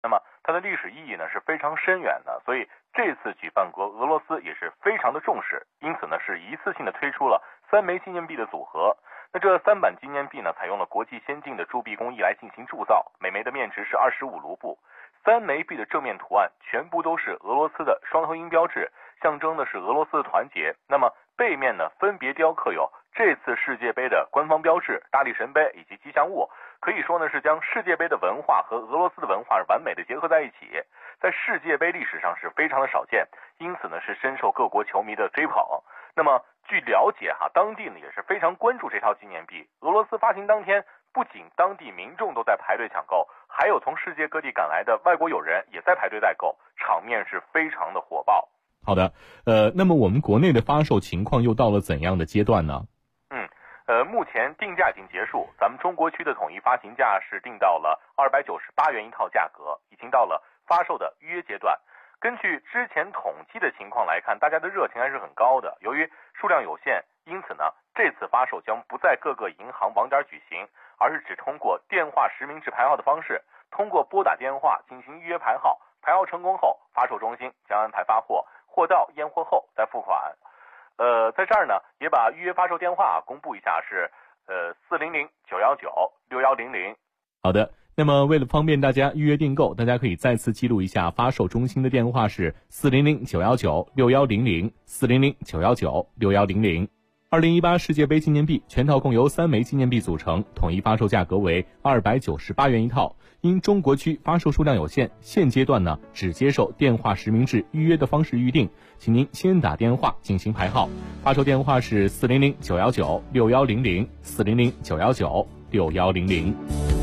那么它的历史意义呢是非常深远的，所以这次举办国俄罗斯也是非常的重视，因此呢是一次性的推出了3枚纪念币的组合。那这3版纪念币呢采用了国际先进的铸币工艺来进行铸造，每枚的面值是25卢布。3枚币的正面图案全部都是俄罗斯的双合音标志，象征的是俄罗斯的团结。那么背面呢分别雕刻有这次世界杯的官方标志、大力神杯以及吉祥物，可以说呢是将世界杯的文化和俄罗斯的文化完美的结合在一起，在世界杯历史上是非常的少见，因此呢是深受各国球迷的追捧。那么据了解当地呢也是非常关注这套纪念币。俄罗斯发行当天，不仅当地民众都在排队抢购，还有从世界各地赶来的外国友人也在排队代购，场面是非常的火爆。 好的，那么我们国内的发售情况又到了怎样的阶段呢？ 目前定价已经结束，咱们中国区的统一发行价是定到了298元一套价格，已经到了发售的预约阶段。根据之前统计的情况来看，大家的热情还是很高的。由于数量有限，因此呢，这次发售将不在各个银行网点举行，而是只通过电话实名制排号的方式，通过拨打电话进行预约排号，排号成功后，发售中心将安排发货，货到验货后再付款。在这儿呢，也把预约发售电话公布一下，是400-919-6100。 好的，那么为了方便大家预约订购，大家可以再次记录一下发售中心的电话是400-919-6100 400-919-6100。2018世界杯纪念币全套共由3枚纪念币组成，统一发售价格为298元一套。因中国区发售数量有限，现阶段呢只接受电话实名制预约的方式预定，请您先打电话进行排号。发售电话是400-919-6100 400-919-6100。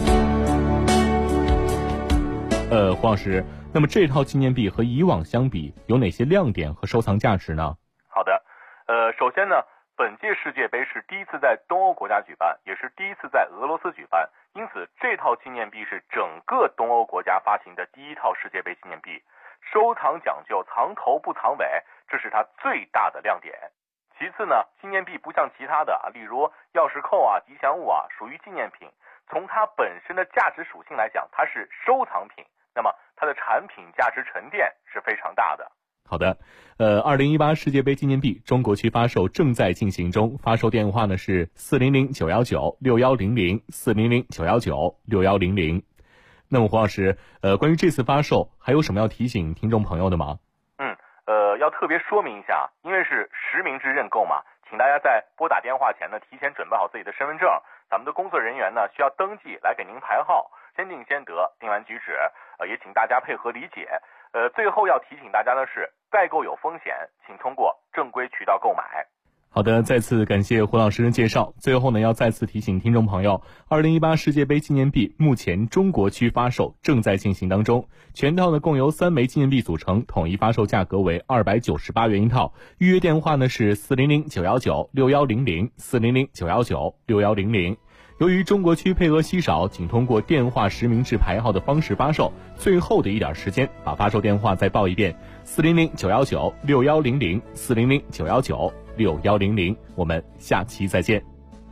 黄老师，那么这套纪念币和以往相比有哪些亮点和收藏价值呢？ 好的，首先呢，本届世界杯是第一次在东欧国家举办，也是第一次在俄罗斯举办，因此这套纪念币是整个东欧国家发行的第一套世界杯纪念币。收藏讲究藏头不藏尾，这是它最大的亮点。其次呢，纪念币不像其他的例如钥匙扣吉祥物属于纪念品，从它本身的价值属性来讲，它是收藏品，那么它的产品价值沉淀是非常大的。 好的，2018世界杯纪念币中国区发售正在进行中，发售电话呢是400-919-6100 400-919-6100。那么黄老师，关于这次发售还有什么要提醒听众朋友的吗？ 要特别说明一下，因为是实名制认购嘛，请大家在拨打电话前呢，提前准备好自己的身份证，咱们的工作人员呢需要登记来给您排号，先定先得，定完举止，也请大家配合理解。最后要提醒大家的是，代购有风险，请通过正规渠道购买。 好的，再次感谢胡老师的介绍。最后呢，要再次提醒听众朋友，2018世界杯纪念币目前中国区发售正在进行当中，全套呢共由3枚纪念币组成，统一发售价格为298元一套。预约电话呢是400-919-6100 400-919-6100。由于中国区配额稀少，仅通过电话实名制排号的方式发售，最后的一点时间，把发售电话再报一遍：400-919-6100 400-919-6100。我们下期再见。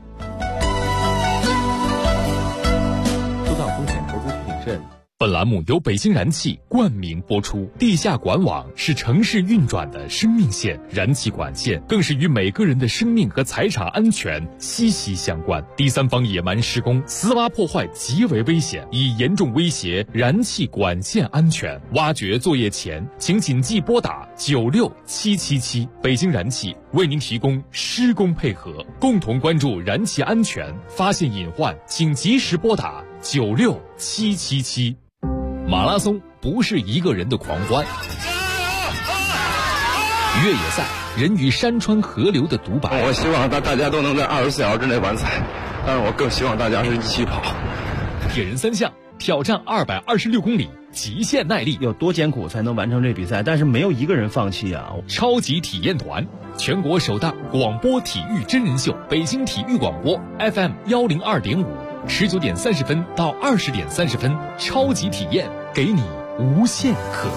收到风险投资提醒证。本栏目由北京燃气冠名播出。地下管网是城市运转的生命线，燃气管线更是与每个人的生命和财产安全息息相关。第三方野蛮施工、私挖破坏极为危险，已严重威胁燃气管线安全。挖掘作业前，请谨记拨打96777。北京燃气为您提供施工配合，共同关注燃气安全，发现隐患请及时拨打96777。马拉松不是一个人的狂欢，越野赛人与山川河流的独白。 我希望大家都能在24小时之内完赛，但是我更希望大家是一起跑。 铁人三项挑战226公里，极限耐力， 有多艰苦才能完成这比赛？但是没有一个人放弃啊！ 超级体验团，全国首档广播体育真人秀，北京体育广播 FM 102.5，19点30分到20点30分，超级体验，给你无限可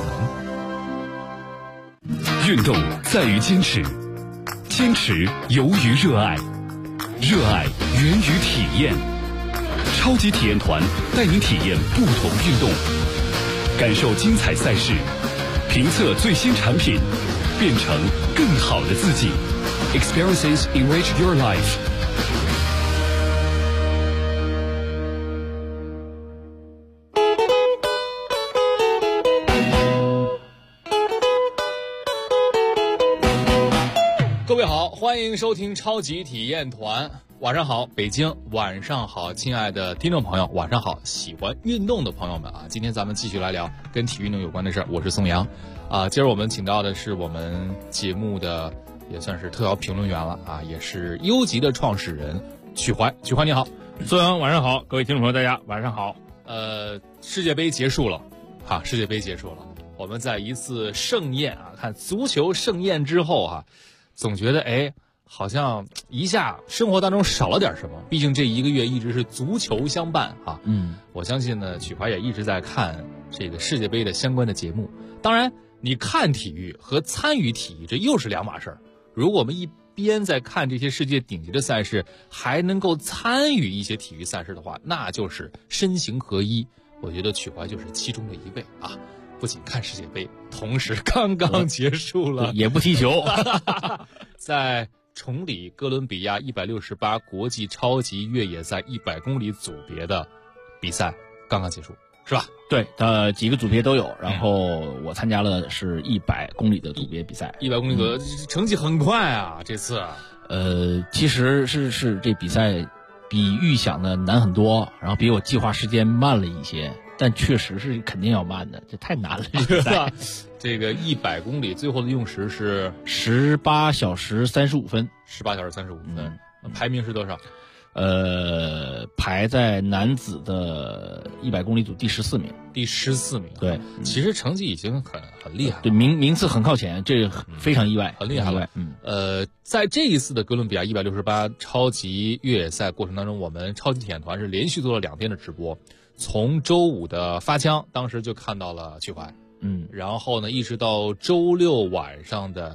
能。运动在于坚持，坚持由于热爱，热爱源于体验。超级体验团带您体验不同运动， 感受精彩赛事，评测最新产品，变成更好的自己。Experiences enrich your life。各位好，欢迎收听超级体验团。晚上好，北京，晚上好，亲爱的听众朋友，晚上好，喜欢运动的朋友们啊！今天咱们继续来聊跟体育运动有关的事儿。我是宋阳啊。今儿我们请到的是我们节目的也算是特邀评论员了啊，也是优级的创始人曲怀。曲怀你好。 宋阳晚上好，各位听众朋友大家晚上好。 世界杯结束了啊，世界杯结束了，我们在一次盛宴啊，看足球盛宴之后啊，总觉得好像一下生活当中少了点什么，毕竟这一个月一直是足球相伴啊。我相信呢，曲怀也一直在看这个世界杯的相关的节目。当然，你看体育和参与体育这又是两码事儿。如果我们一边在看这些世界顶级的赛事，还能够参与一些体育赛事的话，那就是身形合一。我觉得曲怀就是其中的一位啊。不仅看世界杯，同时刚刚结束了， 也不踢球， 在崇礼哥伦比亚168国际超级越野赛100公里组别的比赛刚刚结束，是吧？ 对，几个组别都有，然后我参加了是100公里的组别比赛。 100公里的成绩很快啊，这次。 其实是这比赛比预想的难很多，然后比我计划时间慢了一些，但确实是肯定要慢的，这太难了。这比赛， 这个100公里最后的用时是 18小时35分 ，18小时35分。排名是多少？ 排在男子的100公里组第14名。 第14名。 对， 其实成绩已经很厉害了。 对，名次很靠前，这个非常意外， 很厉害了。在这一次的哥伦比亚168超级越野赛过程当中，我们超级体验团是连续做了2天的直播。从周五的发枪，当时就看到了曲怀，然后呢，一直到周六晚上的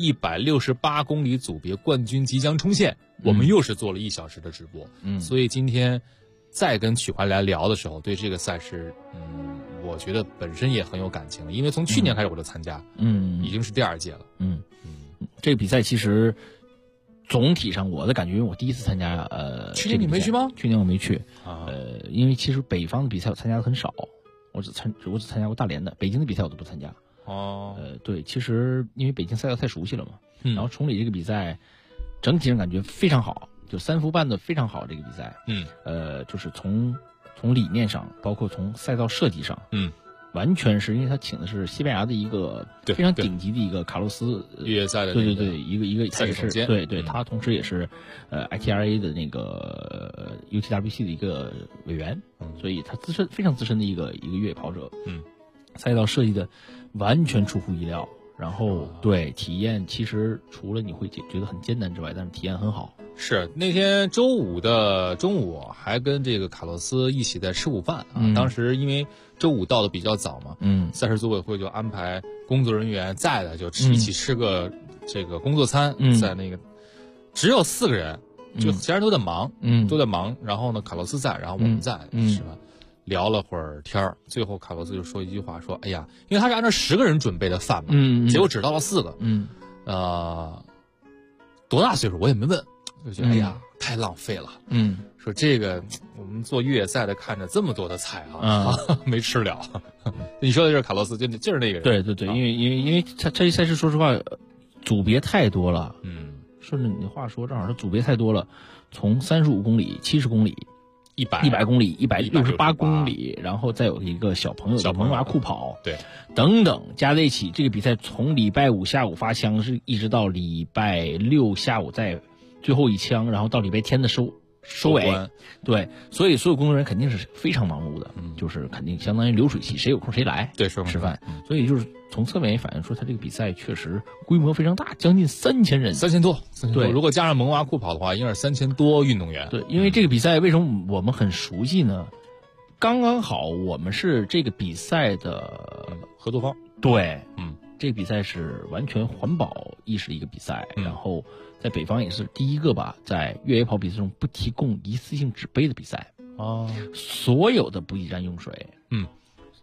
168公里组别冠军即将冲线，我们又是做了1小时的直播，所以今天再跟曲怀来聊的时候，对这个赛事，我觉得本身也很有感情了，因为从去年开始我就参加，已经是第2届了， 这个比赛其实总体上我的感觉，因为我第一次参加， 去年你没去吗？ 去年我没去，因为其实北方的比赛我参加的很少，我只参加过大连的，北京的比赛我都不参加。对，其实因为北京赛道太熟悉了嘛，然后崇礼这个比赛整体上感觉非常好，就3伏办的非常好，这个比赛，就是从理念上，包括从赛道设计上，完全是因为他请的是西班牙的一个非常顶级的一个卡洛斯越野赛的， 对，一个赛事总监， 对，他同时也是ITRA 的那个 UTWC 的一个委员，所以他非常资深的一个越野跑者，赛道设计的完全出乎意料，然后对体验其实除了你会觉得很艰难之外，但是体验很好。 是那天周五的中午还跟这个卡洛斯一起在吃午饭啊，当时因为周五到的比较早嘛，赛事组委会就安排工作人员在的就一起吃个这个工作餐，在那个只有4个人，就其他人都在忙，然后呢卡洛斯在，然后我们在，是吧？聊了会儿天儿，最后卡洛斯就说一句话，说：“哎呀，因为他是按照10个人准备的饭嘛，结果只到了4个，多大岁数我也没问，就觉得哎呀太浪费了，说这个我们做越野赛的看着这么多的菜啊，没吃了。你说的就是卡洛斯，就是那个人， 对，因为他这赛事说实话，组别太多了，顺着你的话说，正好是组别太多了，从35公里、70公里。100公里、168公里，然后再有一个小朋友的蒙娃酷跑， 对， 等等加在一起，这个比赛从礼拜5下午发枪，是一直到礼拜6下午在最后一枪，然后到礼拜天的收尾，对，所以所有工作人员肯定是非常忙碌的，就是肯定相当于流水席，谁有空谁来， 对， 吃饭，所以就是从侧面也反映出他这个比赛确实规模非常大，将近3000人 ，3000多，对，如果加上蒙娃酷跑的话，应该是3000多运动员。 对，因为这个比赛为什么我们很熟悉呢？刚刚好，我们是这个比赛的合作方。 对，这个比赛是完全环保意识的一个比赛，然后在北方也是第一个吧，在越野跑比赛中不提供一次性纸杯的比赛。所有的补给站用水，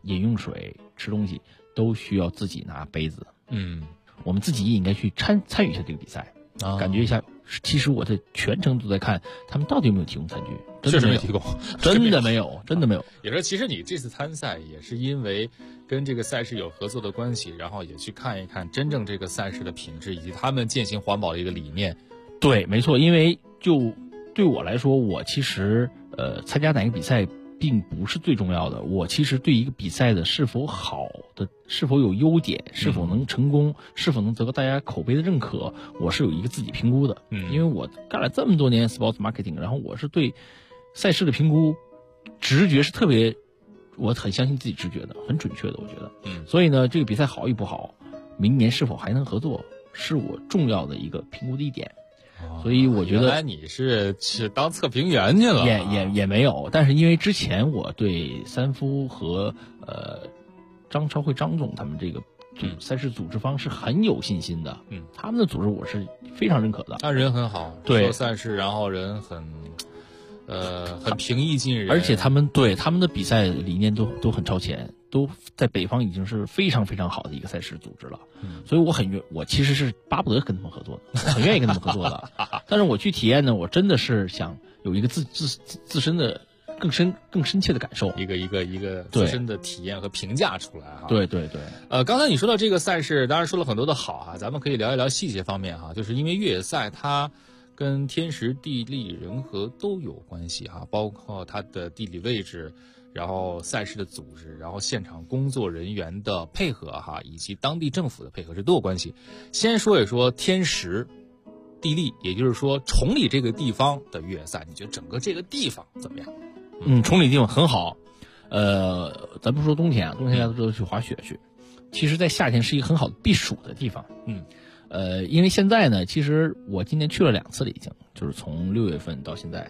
饮用水、吃东西都需要自己拿杯子。我们自己也应该去参与一下这个比赛，感觉一下。其实我在全程都在看他们到底有没有提供餐具， 确实没提供， 真的没有，真的没有。 也说，其实你这次参赛也是因为跟这个赛事有合作的关系，然后也去看一看真正这个赛事的品质以及他们践行环保的一个理念。 对，没错，因为就对我来说，我其实参加哪个比赛并不是最重要的，我其实对一个比赛的是否好的、是否有优点、是否能成功、是否能得到大家口碑的认可，我是有一个自己评估的。因为我干了这么多年 sports marketing， 然后我是对赛事的评估直觉是特别，我很相信自己直觉的，很准确的，我觉得。所以呢，这个比赛好与不好，明年是否还能合作，是我重要的一个评估的一点。所以我觉得， 原来你是当测评员去了， 也没有。但是因为之前我对三夫和张超会张总他们这个赛事组织方是很有信心的。他们的组织我是非常认可的。 他人很好， 对说赛事，然后人很平易近人， 而且他们对他们的比赛理念都很超前，都在北方已经是非常非常好的一个赛事组织了。所以我其实是巴不得跟他们合作的，很愿意跟他们合作的。但是我去体验呢，我真的是想有一个自身的更深切的感受， 一个自身的体验和评价出来哈。 对。 刚才你说到这个赛事，当然说了很多的好哈，咱们可以聊一聊细节方面哈，就是因为越野赛它跟天时地利人和都有关系哈，包括它的地理位置，然后赛事的组织，然后现场工作人员的配合哈，以及当地政府的配合，这都有关系。先说一说天时地利，也就是说崇礼这个地方的越野赛，你觉得整个这个地方怎么样？ 崇礼地方很好。咱不说冬天啊，冬天大家都去滑雪去，其实在夏天是一个很好的避暑的地方。因为现在呢，其实我今年去了2次了，已经就是从6月份到现在。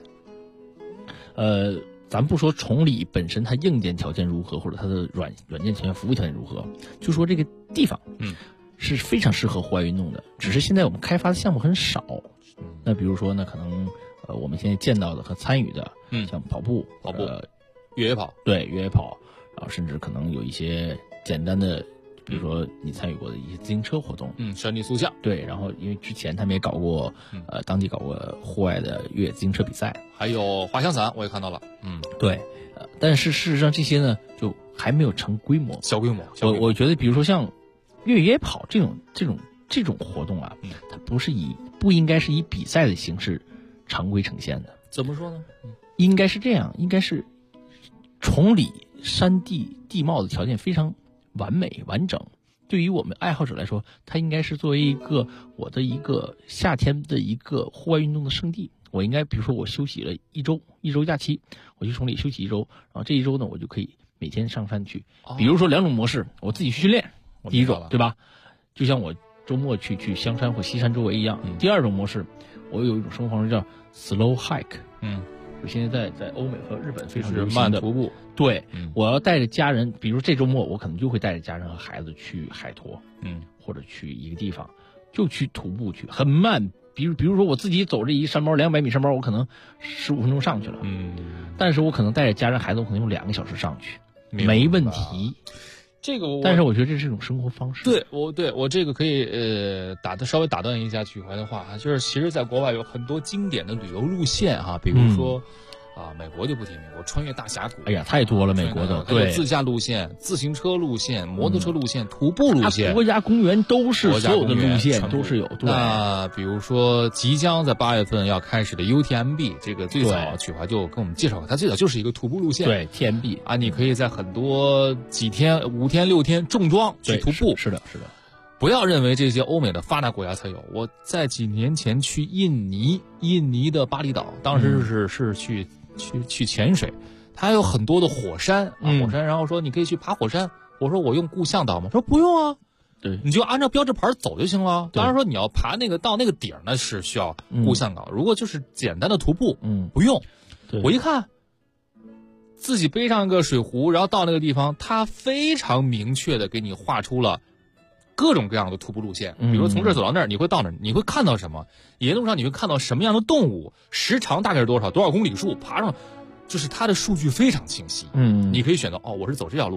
咱不说崇礼本身它硬件条件如何，或者它的软件条件、服务条件如何，就说这个地方，是非常适合户外运动的。只是现在我们开发的项目很少。那比如说呢，可能我们现在见到的和参与的，像跑步、 越野跑， 对，越野跑，然后甚至可能有一些简单的。比如说你参与过的一些自行车活动， 山地速降， 对，然后因为之前他们也搞过，当地搞过户外的越野自行车比赛， 还有滑翔伞，我也看到了， 对，但是事实上这些呢，就还没有成规模， 小规模。 我觉得，比如说像越野跑这种活动啊，它不应该是以比赛的形式常规呈现的。 怎么说呢？ 应该是这样，应该是崇礼山地地貌的条件非常完美完整，对于我们爱好者来说，它应该是作为我的一个夏天的一个户外运动的圣地。我应该比如说我休息了一周假期，我去崇礼休息1周，然后这1周呢，我就可以每天上山去。比如说2种模式，我自己去训练，第一种对吧？就像我周末去香山或西山周围一样。第2种模式，我有一种生活方式叫 slow hike。我现在在欧美和日本非常流行的慢徒步。 对，我要带着家人，比如这周末我可能就会带着家人和孩子去海坨，或者去一个地方，就去徒步去，很慢。比如说我自己走这一山包200米山包，我可能15分钟上去了，但是我可能带着家人孩子，我可能用2个小时上去，没问题。 这个但是我觉得这是一种生活方式。 对我这个可以稍微打断一下曲怀的话，就是其实在国外有很多经典的旅游路线哈，比如说美国就不提美国穿越大峡谷， 哎呀太多了，美国的对，自驾路线、自行车路线、摩托车路线、徒步路线， 国家公园都是所有的路线都是有。 那比如说即将在8月份要开始的 UTMB， 这个最早曲怀就跟我们介绍过，它最早就是一个徒步路线。 对 TMB 啊，你可以在很多几天、5天、6天重装去徒步。 是的。 不要认为这些欧美的发达国家才有。我在几年前去印尼的巴厘岛，当时是去潜水，它有很多的火山火山，然后说你可以去爬火山。我说我用顾向导吗？说不用啊， 对， 你就按照标志牌走就行了。当然说你要爬到那个顶呢是需要顾向导，如果就是简单的徒步，不用。我一看，自己背上个水壶，然后到那个地方，它非常明确的给你画出了各种各样的徒步路线，比如说从这儿走到那儿，你会到那儿，你会看到什么？野路上你会看到什么样的动物？时长大概是多少公里数？爬上，就是它的数据非常清晰。你可以选择我是走这条路，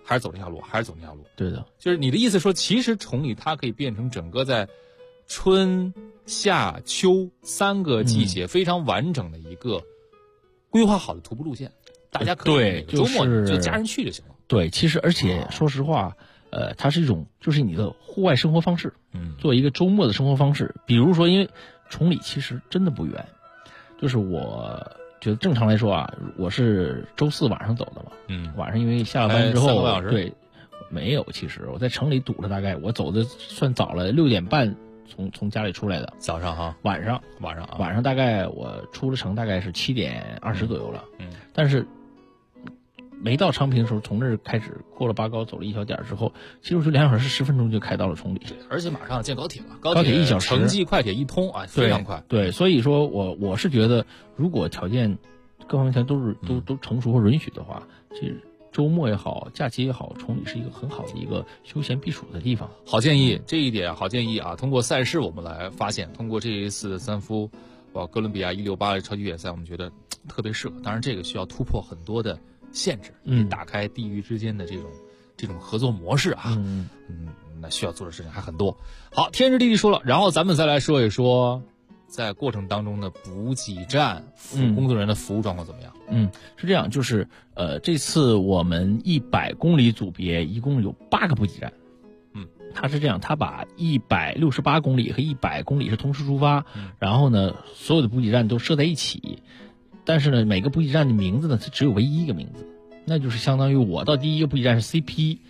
还是走这条路，还是走那条路。 对的， 就是你的意思说，其实崇礼它可以变成整个在春夏秋3个季节非常完整的一个规划好的徒步路线，大家可以每个周末就家人去就行了。 对，其实而且说实话，它是一种就是你的户外生活方式，做一个周末的生活方式。比如说，因为崇礼其实真的不远，就是我觉得正常来说啊，我是周4晚上走的嘛，晚上因为下了班之后 3个小时， 对，没有，其实我在城里堵了，大概我走的算早了，6点半从家里出来的， 早上哈， 晚上大概我出了城大概是7点20左右了，但是没到昌平的时候，从那儿开始过了八高，走了1小点之后，其实我就2小时10分钟就开到了崇礼， 而且马上建高铁了， 高铁1小时， 城际快铁一通啊，非常快。 对，所以说我是觉得，如果条件各方面条件都成熟或允许的话，其实周末也好，假期也好，崇礼是一个很好的一个休闲避暑的地方。 好建议，这一点好建议啊！通过赛事我们来发现，通过这一次的3夫哥伦比亚168超级越野赛，我们觉得特别适合。当然，这个需要突破很多的限制，打开地域之间的这种合作模式啊。那需要做的事情还很多。好，天时地利说了，然后咱们再来说一说，在过程当中的补给站工作人员的服务状况怎么样？ 是这样，就是这次我们100公里组别一共有8个补给站。它是这样，它把168公里和100公里是同时出发，然后呢，所有的补给站都设在一起，但是呢，每个补给站的名字呢，它只有唯一一个名字，那就是相当于我到第一个补给站是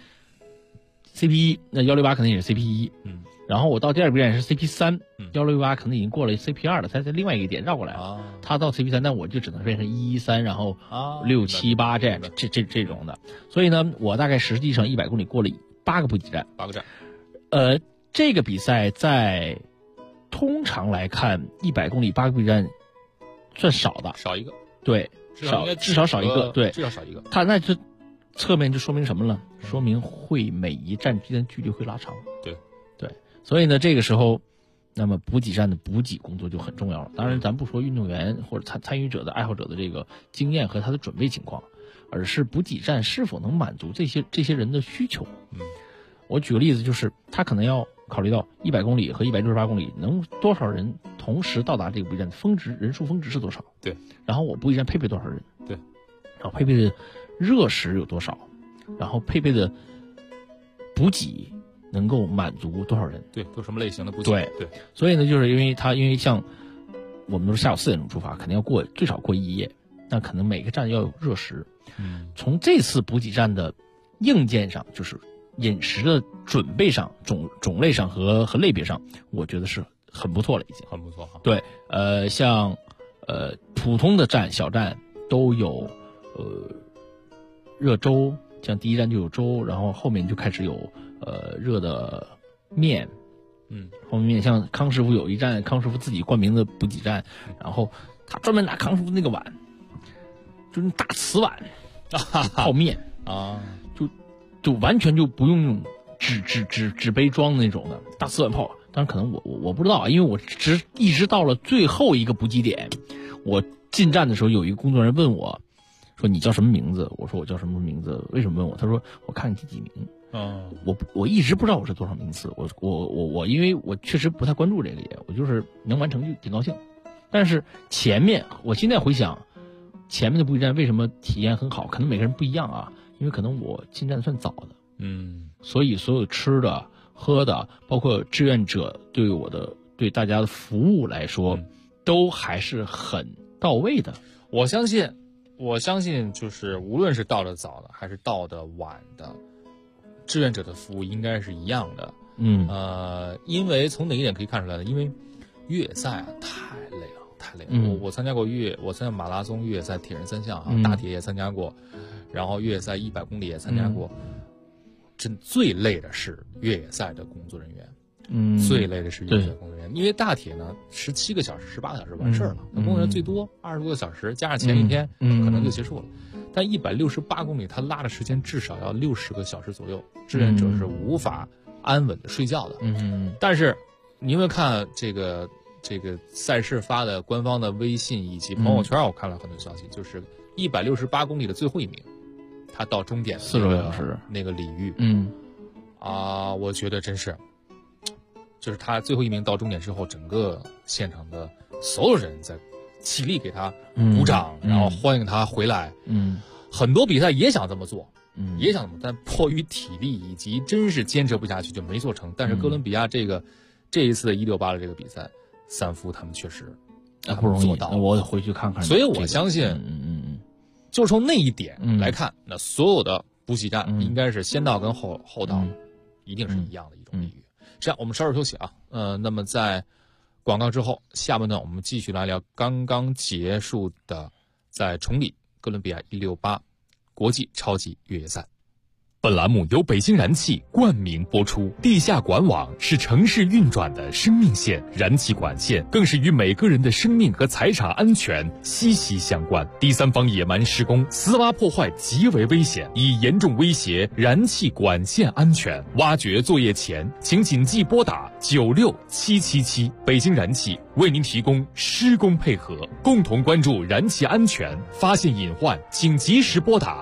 CP1，那168可能也是 CP1，然后我到第二个补给站是 CP3，168可能已经过了 CP2 了，它在另外一个点绕过来了，它到 CP3，但我就只能变成113，然后6、7、8这种的，所以呢，我大概实际上100公里过了8个补给站，8个站。这个比赛在通常来看，100公里8个补给站算少的， 少一个， 对，至少少一个，对， 至少少一个。 它那这侧面就说明什么了？说明会每一站之间距离会拉长。对，所以呢，这个时候，那么补给站的补给工作就很重要了。当然，咱不说运动员或者参与者的爱好者的这个经验和他的准备情况，而是补给站是否能满足这些人的需求。我举个例子，就是他可能要考虑到100公里和168公里能多少人同时到达这个补给站，人数峰值是多少？ 对。 然后我补给站配备多少人？ 对。 然后配备的热食有多少？然后配备的补给能够满足多少人？ 对，都什么类型的补给？ 对。所以呢，就是因为像我们都是下午4点钟出发，肯定要最少过1夜，那可能每个站要有热食。从这次补给站的硬件上，就是饮食的准备上、种类上和类别上，我觉得是很不错了，已经很不错哈。 对，像普通的小站都有热粥，像第一站就有粥，然后后面就开始有热的面，后面像康师傅有一站，康师傅自己冠名的补给站，然后他专门拿康师傅那个碗，就是那大瓷碗泡面啊。 就完全就不用用纸杯装的那种的大瓷碗泡，当然可能我不知道啊，因为我一直到了最后一个补给点，我进站的时候有一个工作人员问我，说你叫什么名字？我说我叫什么名字？为什么问我？他说我看你第几名。我一直不知道我是多少名次，我因为我确实不太关注这个我就是能完成就挺高兴。但是我现在回想前面的补给站为什么体验很好，可能每个人不一样啊。因为可能我进站算早的，所以所有吃的、喝的，包括志愿者对大家的服务来说，都还是很到位的。 我相信，就是无论是到的早的还是到的晚的，志愿者的服务应该是一样的。因为从哪一点可以看出来呢？因为越野赛太累了。我参加过我参加马拉松、越野赛、铁人3项大铁也参加过。然后越野赛100公里也参加过，真最累的是越野赛的工作人员，最累的是越野赛工作人员，因为大铁呢17个小时、18个小时完事儿了，那工作人员最多20多个小时，加上前一天可能就结束了。但168公里，他拉的时间至少要60个小时左右，志愿者是无法安稳的睡觉的。但是你有没有看这个赛事发的官方的微信以及朋友圈？我看了很多消息，就是168公里的最后一名。 他到终点 40个小时那个礼遇，我觉得真是，就是他最后一名到终点之后，整个现场的所有人在起立给他鼓掌，然后欢迎他回来。很多比赛也想这么做，也想这么，但迫于体力以及真是坚持不下去就没做成。但是哥伦比亚这一次的168的这个比赛，3夫他们确实不容易做到， 我回去看看。 所以我相信，就从那一点来看，那所有的补给站应该是先到跟后到，一定是一样的一种礼遇。这样，我们稍事休息啊。那么在广告之后，下半段我们继续来聊刚刚结束的在崇礼哥伦比亚168国际超级越野赛。 本栏目由北京燃气冠名播出。地下管网是城市运转的生命线，燃气管线更是与每个人的生命和财产安全息息相关。第三方野蛮施工、私挖破坏极为危险，已严重威胁燃气管线安全。挖掘作业前，请谨记拨打96777。北京燃气为您提供施工配合，共同关注燃气安全，发现隐患请及时拨打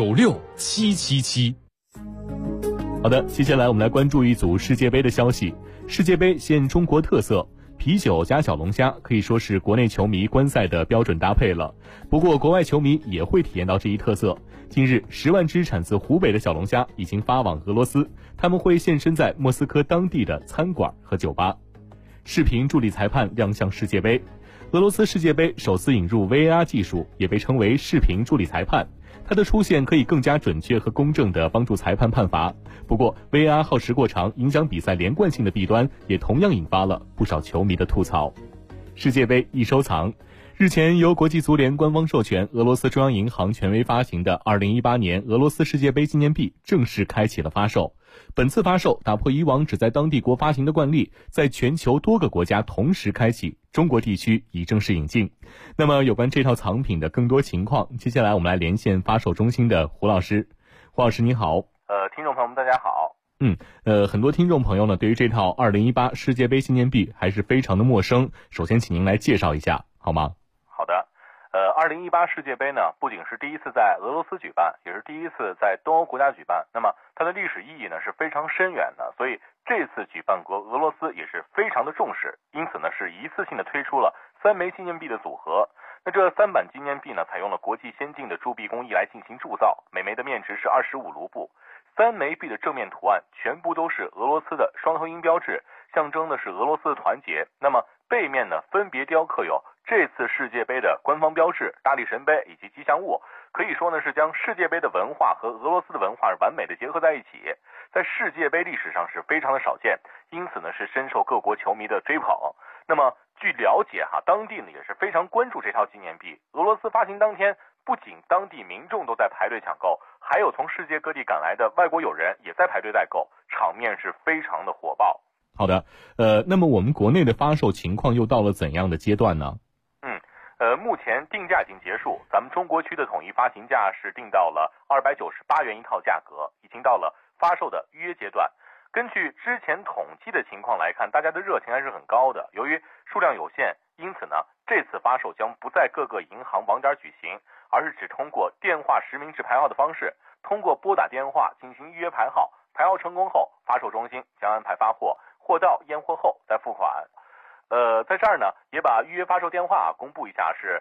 96777。 好的，接下来我们来关注一组世界杯的消息。世界杯现中国特色，啤酒加小龙虾可以说是国内球迷观赛的标准搭配了。不过国外球迷也会体验到这一特色。近日10万只产自湖北的小龙虾已经发往俄罗斯，他们会现身在莫斯科当地的餐馆和酒吧。视频助理裁判亮相世界杯。俄罗斯世界杯首次引入 VAR 技术，也被称为视频助理裁判。它的出现可以更加准确和公正地帮助裁判判罚。不过 VAR 耗时过长，影响比赛连贯性的弊端也同样引发了不少球迷的吐槽。世界杯易收藏。日前由国际足联官方授权，俄罗斯中央银行权威发行的2018年俄罗斯世界杯纪念币正式开启了发售。本次发售打破以往只在当地国发行的惯例，在全球多个国家同时开启，中国地区已正式引进。那么有关这套藏品的更多情况，接下来我们来连线发售中心的胡老师。胡老师你好。 听众朋友们大家好。 很多听众朋友呢对于这套2018世界杯纪念币还是非常的陌生，首先请您来介绍一下好吗？ 好的。2018世界杯呢，不仅是第一次在俄罗斯举办，也是第一次在东欧国家举办。那么它的历史意义呢是非常深远的，所以这次举办国俄罗斯也是非常的重视，因此呢是一次性的推出了3枚纪念币的组合。那这3版纪念币呢，采用了国际先进的铸币工艺来进行铸造，每枚的面值是25卢布。3枚币的正面图案全部都是俄罗斯的双头鹰标志，象征的是俄罗斯的团结。那么背面呢，分别雕刻有这次世界杯的官方标志、大力神杯以及吉祥物，可以说呢是将世界杯的文化和俄罗斯的文化完美的结合在一起，在世界杯历史上是非常的少见，因此呢是深受各国球迷的追捧。那么据了解当地呢也是非常关注这套纪念币。俄罗斯发行当天，不仅当地民众都在排队抢购，还有从世界各地赶来的外国友人也在排队代购，场面是非常的火爆。 好的，那么我们国内的发售情况又到了怎样的阶段呢？ 目前定价已经结束，咱们中国区的统一发行价是定到了298元一套价格，已经到了发售的预约阶段。根据之前统计的情况来看，大家的热情还是很高的。由于数量有限，因此呢，这次发售将不在各个银行网点举行，而是只通过电话实名制排号的方式，通过拨打电话进行预约排号，排号成功后，发售中心将安排发货，货到验货后再付款。在这儿呢，也把预约发售电话公布一下，是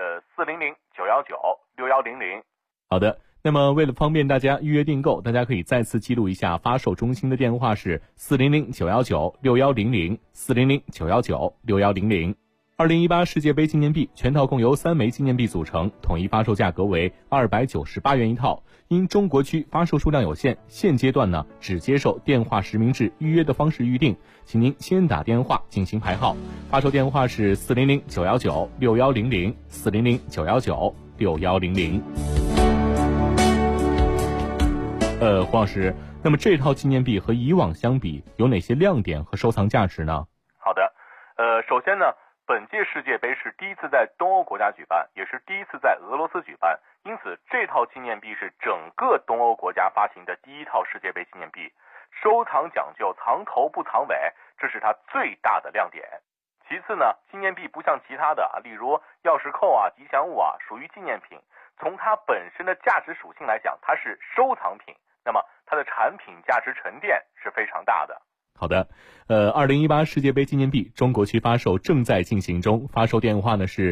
400-919-6100。 好的，那么为了方便大家预约订购，大家可以再次记录一下发售中心的电话是400-919-6100 400-919-6100。2018世界杯纪念币全套共由3枚纪念币组成，统一发售价格为298元一套。因中国区发售数量有限，现阶段呢只接受电话实名制预约的方式预定，请您先打电话进行排号。发售电话是400-919-6100 400-919-6100。胡老师，那么这套纪念币和以往相比，有哪些亮点和收藏价值呢？ 好的，首先呢，本届世界杯是第一次在东欧国家举办，也是第一次在俄罗斯举办，因此这套纪念币是整个东欧国家发行的第一套世界杯纪念币。收藏讲究藏头不藏尾，这是它最大的亮点。其次呢，纪念币不像其他的例如钥匙扣吉祥物属于纪念品， 从它本身的价值属性来讲，它是收藏品，那么它的产品价值沉淀是非常大的。 好的，2018世界杯纪念币中国区发售正在进行中，发售电话呢是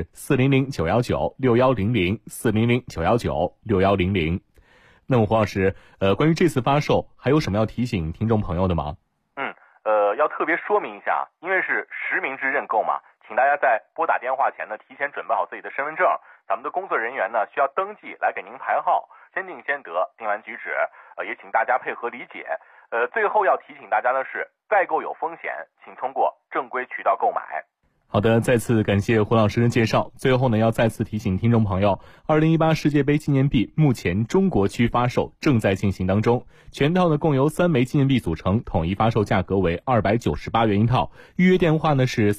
400-919-6100，400-919-6100。那么胡老师，关于这次发售还有什么要提醒听众朋友的吗？ 要特别说明一下，因为是实名制认购嘛，请大家在拨打电话前呢，提前准备好自己的身份证，咱们的工作人员呢需要登记来给您排号，先定先得，定完举止，也请大家配合理解。最后要提醒大家的是，代购有风险，请通过正规渠道购买。 好的，再次感谢胡老师的介绍。最后呢，要再次提醒听众朋友，2018世界杯纪念币目前中国区发售正在进行当中，全套呢共由3枚纪念币组成，统一发售价格为298元一套。预约电话呢是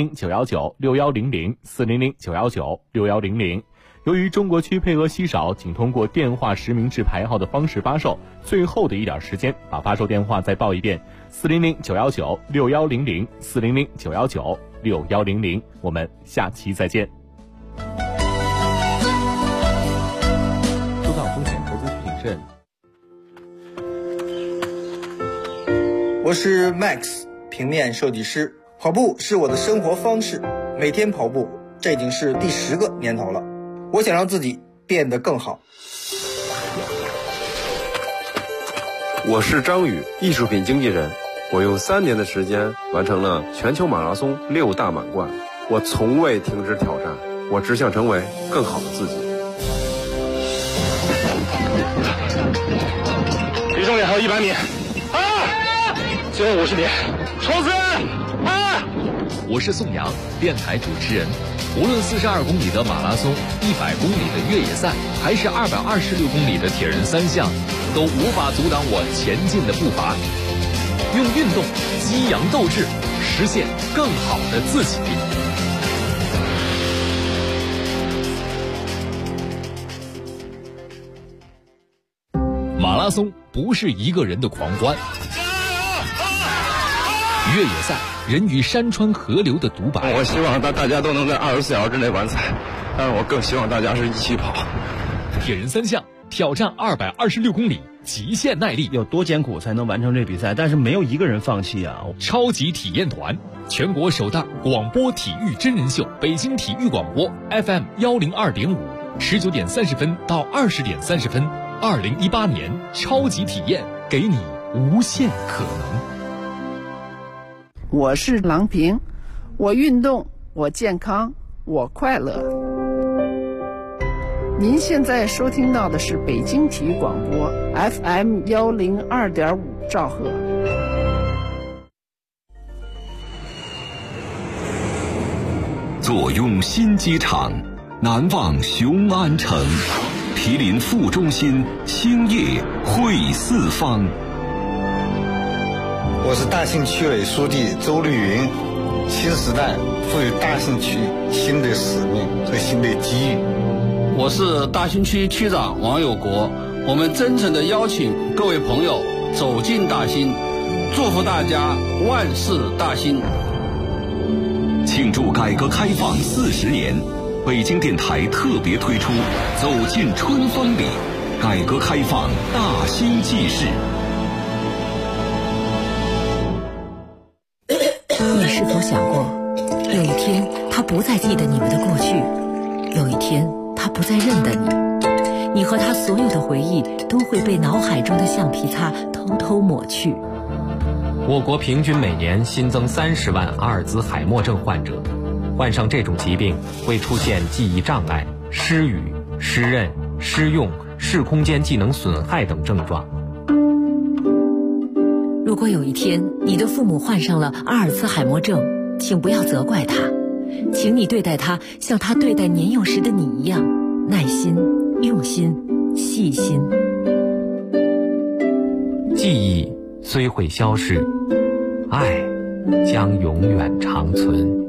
400-919-6100，400-919-6100。由于中国区配额稀少，仅通过电话实名制排号的方式发售，最后的一点时间，把发售电话再报一遍：400-919-6100，400-919-6100。我们下期再见。 收到风险投资谨慎。 我是 Max， 平面设计师。跑步是我的生活方式，每天跑步，这已经是第10个年头了。我想让自己变得更好。 我是张宇，艺术品经纪人。我用3年的时间完成了全球马拉松6大满贯。我从未停止挑战，我只想成为更好的自己。 离终点还有100米，最后50米，冲刺！ 我是宋阳，电台主持人。无论42公里的马拉松、100公里的越野赛，还是226公里的铁人3项，都无法阻挡我前进的步伐。用运动激扬斗志，实现更好的自己。马拉松不是一个人的狂欢，越野赛人与山川河流的独白。 我希望大家都能在24小时之内完赛，但是我更希望大家是一起跑。 铁人3项挑战226公里，极限耐力， 有多艰苦才能完成这比赛？但是没有一个人放弃啊！ 超级体验团，全国首档广播体育真人秀，北京体育广播 FM 102.5，19点30分到20点30分，2018年超级体验，给你无限可能。 我是郎平，我运动，我健康，我快乐。您现在收听到的是北京体育广播 FM 102.5兆赫。 坐拥新机场，南望雄安城，毗邻副中心，兴业汇四方。 我是大兴区委书记周绿云。新时代赋予大兴区新的使命和新的机遇。 我是大兴区区长王有国，我们真诚地邀请各位朋友走进大兴，祝福大家万事大兴。 庆祝改革开放40年，北京电台特别推出《走进春风里》，改革开放大兴纪事。 你是否想过，有一天他不再记得你们的过去，有一天他不再认得你，你和他所有的回忆都会被脑海中的橡皮擦偷偷抹去。 我国平均每年新增30万阿尔兹海默症患者，患上这种疾病会出现记忆障碍、失语、失认、失用、视空间技能损害等症状。 如果有一天你的父母患上了阿尔兹海默症，请不要责怪他，请你对待他像他对待年幼时的你一样，耐心、用心、细心。 记忆虽会消逝，爱将永远长存。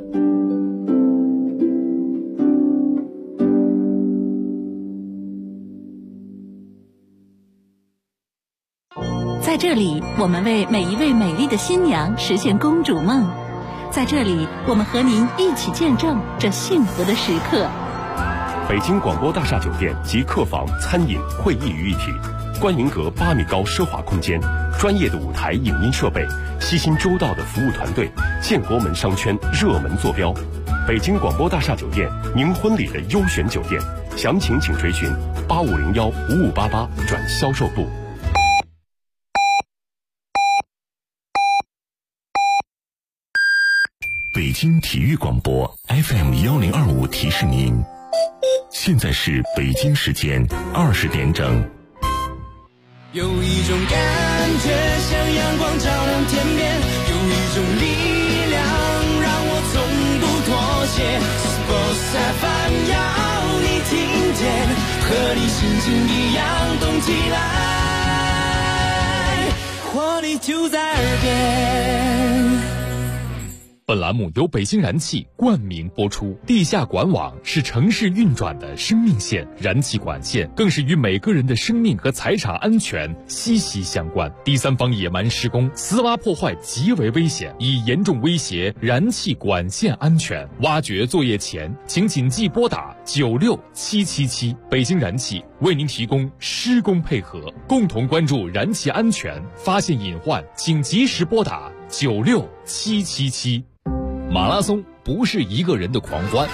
在这里，我们为每一位美丽的新娘实现公主梦。在这里，我们和您一起见证这幸福的时刻。 北京广播大厦酒店集客房、餐饮、会议于一体，观云阁8米高奢华空间，专业的舞台影音设备，悉心周到的服务团队，建国门商圈热门坐标。北京广播大厦酒店，您婚礼的优选酒店，详情请垂询8501-5588转销售部。 北京体育广播 FM1025提示您，现在是北京时间20点整。 有一种感觉像阳光照亮天边，有一种力量让我从不妥协。Sports FM 要你听见，和你心情一样动起来，活力就在耳边。 本栏目由北京燃气冠名播出。地下管网是城市运转的生命线，燃气管线更是与每个人的生命和财产安全息息相关。第三方野蛮施工、私挖破坏极为危险，已严重威胁燃气管线安全。挖掘作业前，请谨记拨打96777。北京燃气为您提供施工配合，共同关注燃气安全，发现隐患请及时拨打96777。马拉松不是一个人的狂欢，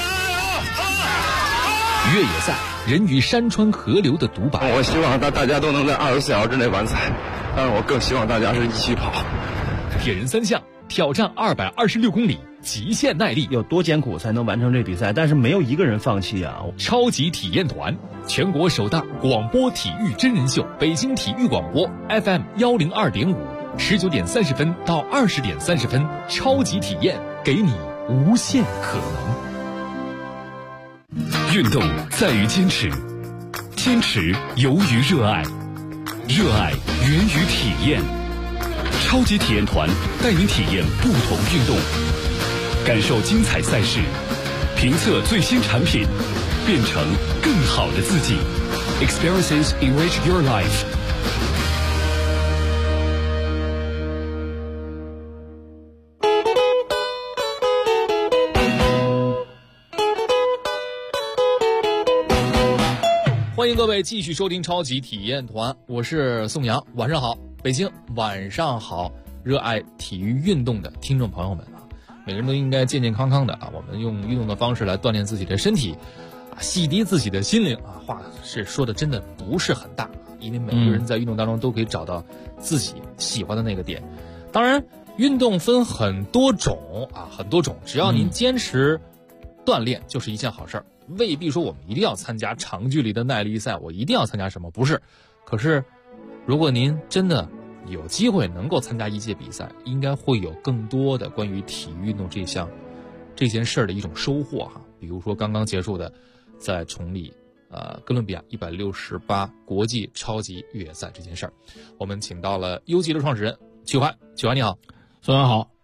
越野赛人与山川河流的独白。 我希望大家都能在24小时之内完赛，但是我更希望大家是一起跑。 铁人3项挑战226公里，极限耐力， 有多艰苦才能完成这比赛？但是没有一个人放弃啊！ 超级体验团，全国首档广播体育真人秀，北京体育广播 FM102.5，19点30分到20点30分，超级体验，给你无限可能。 运动在于坚持，坚持由于热爱，热爱源于体验。超级体验团带您体验不同运动，感受精彩赛事，评测最新产品，变成更好的自己。Experiences enrich your life。 欢迎各位继续收听超级体验团，我是宋阳。晚上好，北京，晚上好，热爱体育运动的听众朋友们啊，每个人都应该健健康康的啊。我们用运动的方式来锻炼自己的身体，洗涤自己的心灵啊。话是说的真的不是很大，因为每个人在运动当中都可以找到自己喜欢的那个点。当然，运动分很多种啊，很多种，只要您坚持锻炼，就是一件好事儿。未必说我们一定要参加长距离的耐力赛，我一定要参加什么，不是。可是如果您真的有机会能够参加一届比赛，应该会有更多的关于体育运动这件事儿的一种收获哈。比如说刚刚结束的在崇礼哥伦比亚168国际超级越野赛这件事儿，我们请到了优极的创始人曲环。曲环你好。 宋阳好。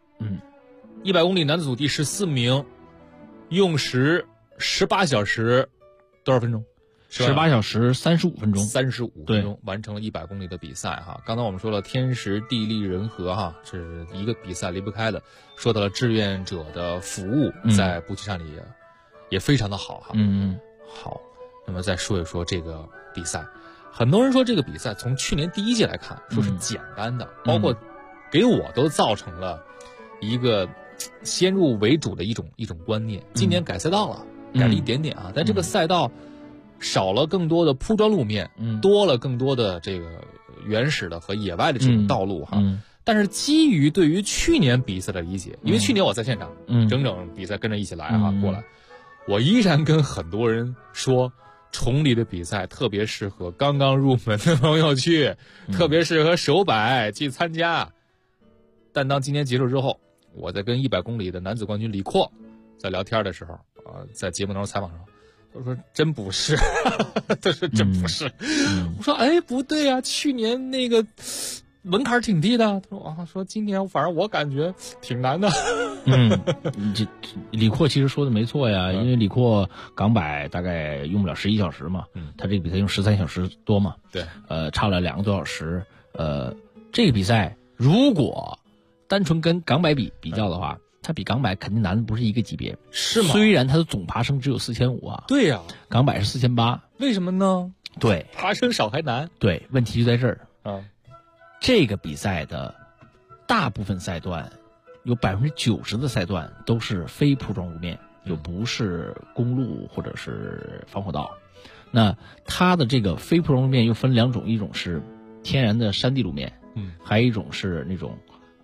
100公里男子组第14名，用时18小时多少分钟 ？18小时35分钟 ，35分钟完成了100公里的比赛哈。刚才我们说了天时地利人和哈，这是一个比赛离不开的。说到了志愿者的服务，在补给站里也非常的好哈。好，那么再说一说这个比赛。很多人说这个比赛从去年第一届来看，说是简单的，包括给我都造成了一个先入为主的一种观念。今年改赛道了。改了一点点啊，但这个赛道少了更多的铺装路面，多了更多的这个原始的和野外的这种道路哈。但是基于对于去年比赛的理解，因为去年我在现场，整整比赛跟着一起来哈过来，我依然跟很多人说，崇礼的比赛特别适合刚刚入门的朋友去，特别适合手摆去参加。但当今年结束之后，我在跟100公里的男子冠军李阔在聊天的时候。在节目当中采访上，他说真不是，他说真不是。我说哎不对啊，去年那个门槛挺低的。他说说今年反正我感觉挺难的。 这李阔其实说的没错呀，因为李阔港百大概用不了11小时嘛，他这个比赛用13小时多嘛， 对， 差了2个多小时。这个比赛如果单纯跟港百比较的话， 它比港百肯定难的不是一个级别， 是吗？ 虽然它的总爬升只有4500啊， 对呀， 港百是4800， 为什么呢？ 对， 爬升少还难。 对，问题就在这儿啊。 这个比赛的大部分赛段，有90%的赛段都是非铺装路面，就不是公路或者是防火道。那它的这个非铺装路面又分2种，一种是天然的山地路面，还有一种是那种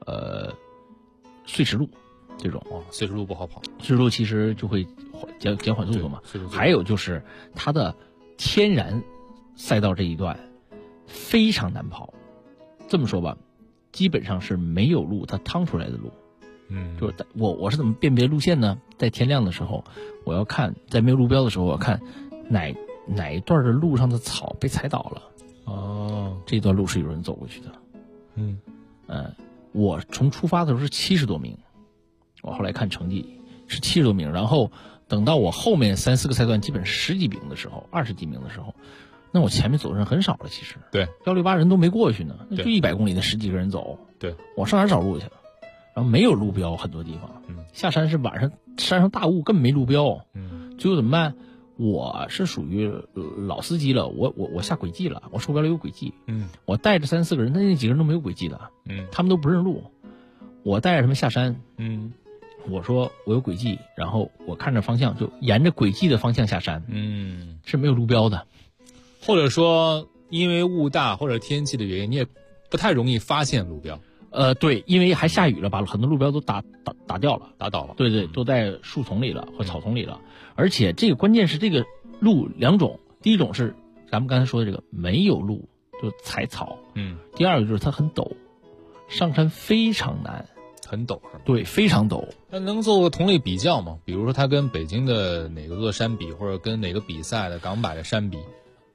碎石路，这种碎石路不好跑， 碎石路其实就会减缓速度嘛。还有就是它的天然赛道这一段非常难跑，这么说吧，基本上是没有路它趟出来的路。就是我是怎么辨别路线呢？在天亮的时候，我要看，在没有路标的时候，我要看哪一段的路上的草被踩倒了。这段路是有人走过去的。我从出发的时候是70多名，我后来看成绩是70多名，然后等到我后面3、4个赛段基本10几名的时候，20几名的时候，那我前面走的人很少了。其实对 168人都没过去呢，那就100公里的10几个人走。 对， 我上哪儿找路去了？然后没有路标，很多地方。下山是晚上，山上大雾，根本没路标。最后怎么办？我是属于老司机了，我下轨迹了，我手表里有轨迹。我带着3、4个人，那几个人都没有轨迹的。他们都不认路。我带着他们下山。我说我有轨迹，然后我看着方向，就沿着轨迹的方向下山。是没有路标的， 或者说因为雾大或者天气的原因，你也不太容易发现路标。 对，因为还下雨了，把很多路标都打掉了， 打倒了。 对，都在树丛里了或草丛里了。而且这个关键是这个路2种，第一种是咱们刚才说的这个没有路，就踩草。第二个就是它很陡，上山非常难。 很陡是吗？ 对，非常陡。 那能做个同类比较吗？比如说它跟北京的哪个座山比，或者跟哪个比赛的港百的山比？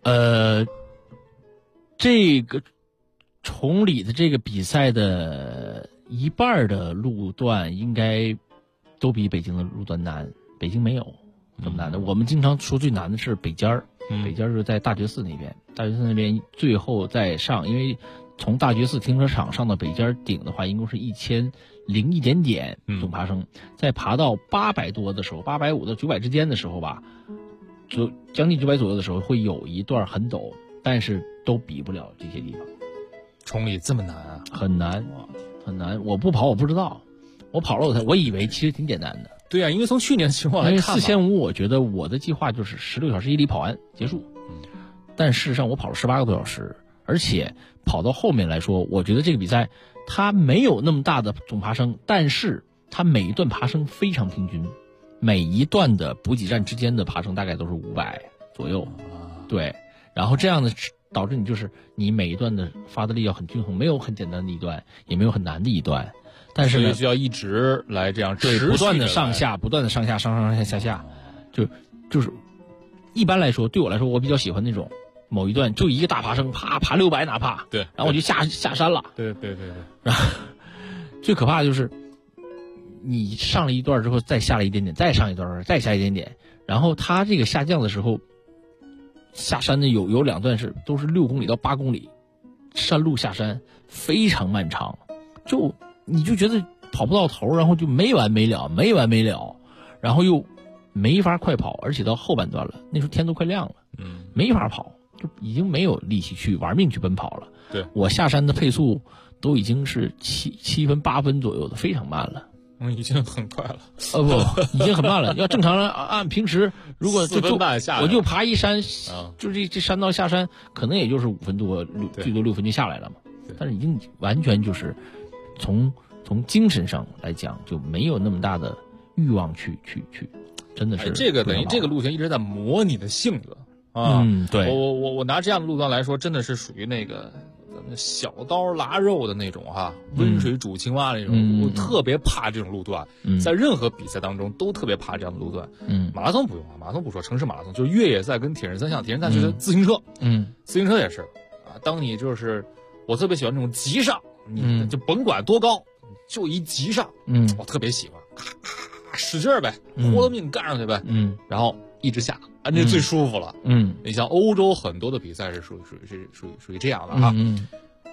这个崇礼的这个比赛的一半的路段应该都比北京的路段难，北京没有这么难的。我们经常说最难的是北尖儿，北尖儿是在大觉寺那边，大觉寺那边最后再上，因为从大觉寺停车场上到北尖顶的话，一共是1001点点总爬升，再爬到800多的时候，850到900之间的时候吧，就将近900左右的时候，会有一段很陡，但是都比不了这些地方。 崇礼这么难啊？ 很难，很难。我不跑我不知道，我跑了我以为其实挺简单的。 对啊，因为从去年的情况来看 ，4500，我觉得我的计划就是16小时1里跑完结束。但事实上我跑了18个多小时，而且跑到后面来说，我觉得这个比赛它没有那么大的总爬升，但是它每一段爬升非常平均，每一段的补给站之间的爬升大概都是500左右。对，然后这样的导致你就是你每一段的发的力要很均衡，没有很简单的一段，也没有很难的一段，但是呢需要一直来这样不断的上下，上下，就是一般来说，对我来说，我比较喜欢那种某一段就一个大爬升，爬600哪怕， 对， 然后我就下山了， 对， 然后最可怕的就是你上了一段之后再下了一点点，再上一段再下一点点，然后它这个下降的时候。下山的有2段都是6公里到8公里，山路下山非常漫长，你就觉得跑不到头，然后就没完没了，然后又没法快跑，而且到后半段了，那时候天都快亮了，没法跑，就已经没有力气去玩命去奔跑了。 对， 我下山的配速都已经是7分8分左右的，非常慢了。 已经很快了。 不，已经很慢了。要正常按平时，如果我就爬一山，就这山道下山，可能也就是5分多，最多6分就下来了嘛。但是已经完全就是从精神上来讲，就没有那么大的欲望去，真的是。 这个等于这个路线一直在磨你的性子啊。 对。 我拿这样的路段来说，真的是属于那个。小刀拉肉的那种温水煮青蛙那种，我特别怕这种路段，在任何比赛当中都特别怕这样的路段。马拉松不用马拉松不说，城市马拉松就是越野赛跟铁人三项，铁人三项就是自行车，自行车也是当你就是我特别喜欢这种急上，你就甭管多高，就一急上，我特别喜欢，咔使劲呗，豁了命干上去呗，然后一直下。那最舒服了。你像欧洲很多的比赛是属于这样的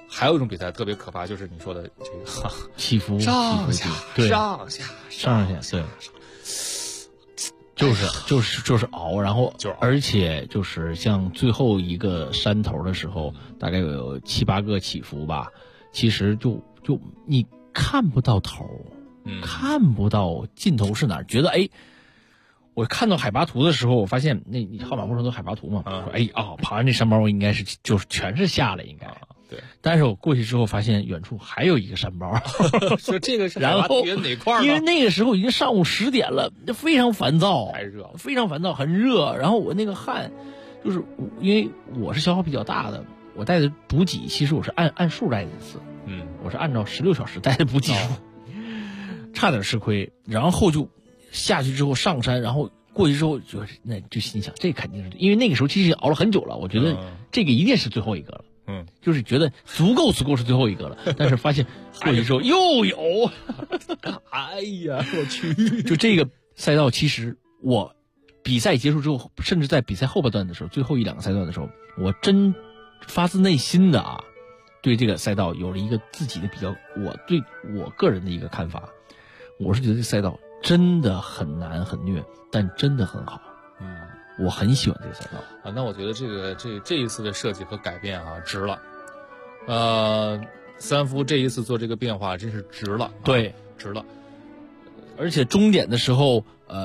还有一种比赛特别可怕，就是你说的这个起伏上下对上下对，就是熬，然后而且就是像最后一个山头的时候，大概有7、8个起伏吧，其实就你看不到头，看不到尽头是哪儿，觉得我看到海拔图的时候，我发现你号码布上都海拔图嘛，说爬完这山包我应该是就是全是下来应该。 对， 但是我过去之后发现远处还有一个山包， 说这个是然后哪块？ 因为那个时候已经上午10点了，非常烦躁， 太热了， 非常烦躁，很热。然后我那个汗，就是因为我是消耗比较大的，我带的补给其实我是按数带的一次，我是按照16小时带的补给数，差点吃亏。然后就下去之后上山，然后过去之后就心想，这肯定是因为那个时候其实熬了很久了，我觉得这个一定是最后一个了。就是觉得足够是最后一个了，但是发现过去之后又有， 哎呀，我去！ 就这个赛道，其实我比赛结束之后，甚至在比赛后半段的时候，最后1、2个赛段的时候，我真发自内心的对这个赛道有了一个自己的比较，我对我个人的一个看法，我是觉得这个赛道真的很难很虐，但真的很好。我很喜欢这个赛道啊，那我觉得这一次的设计和改变值了，三夫这一次做这个变化真是值了， 对， 值了， 而且终点的时候，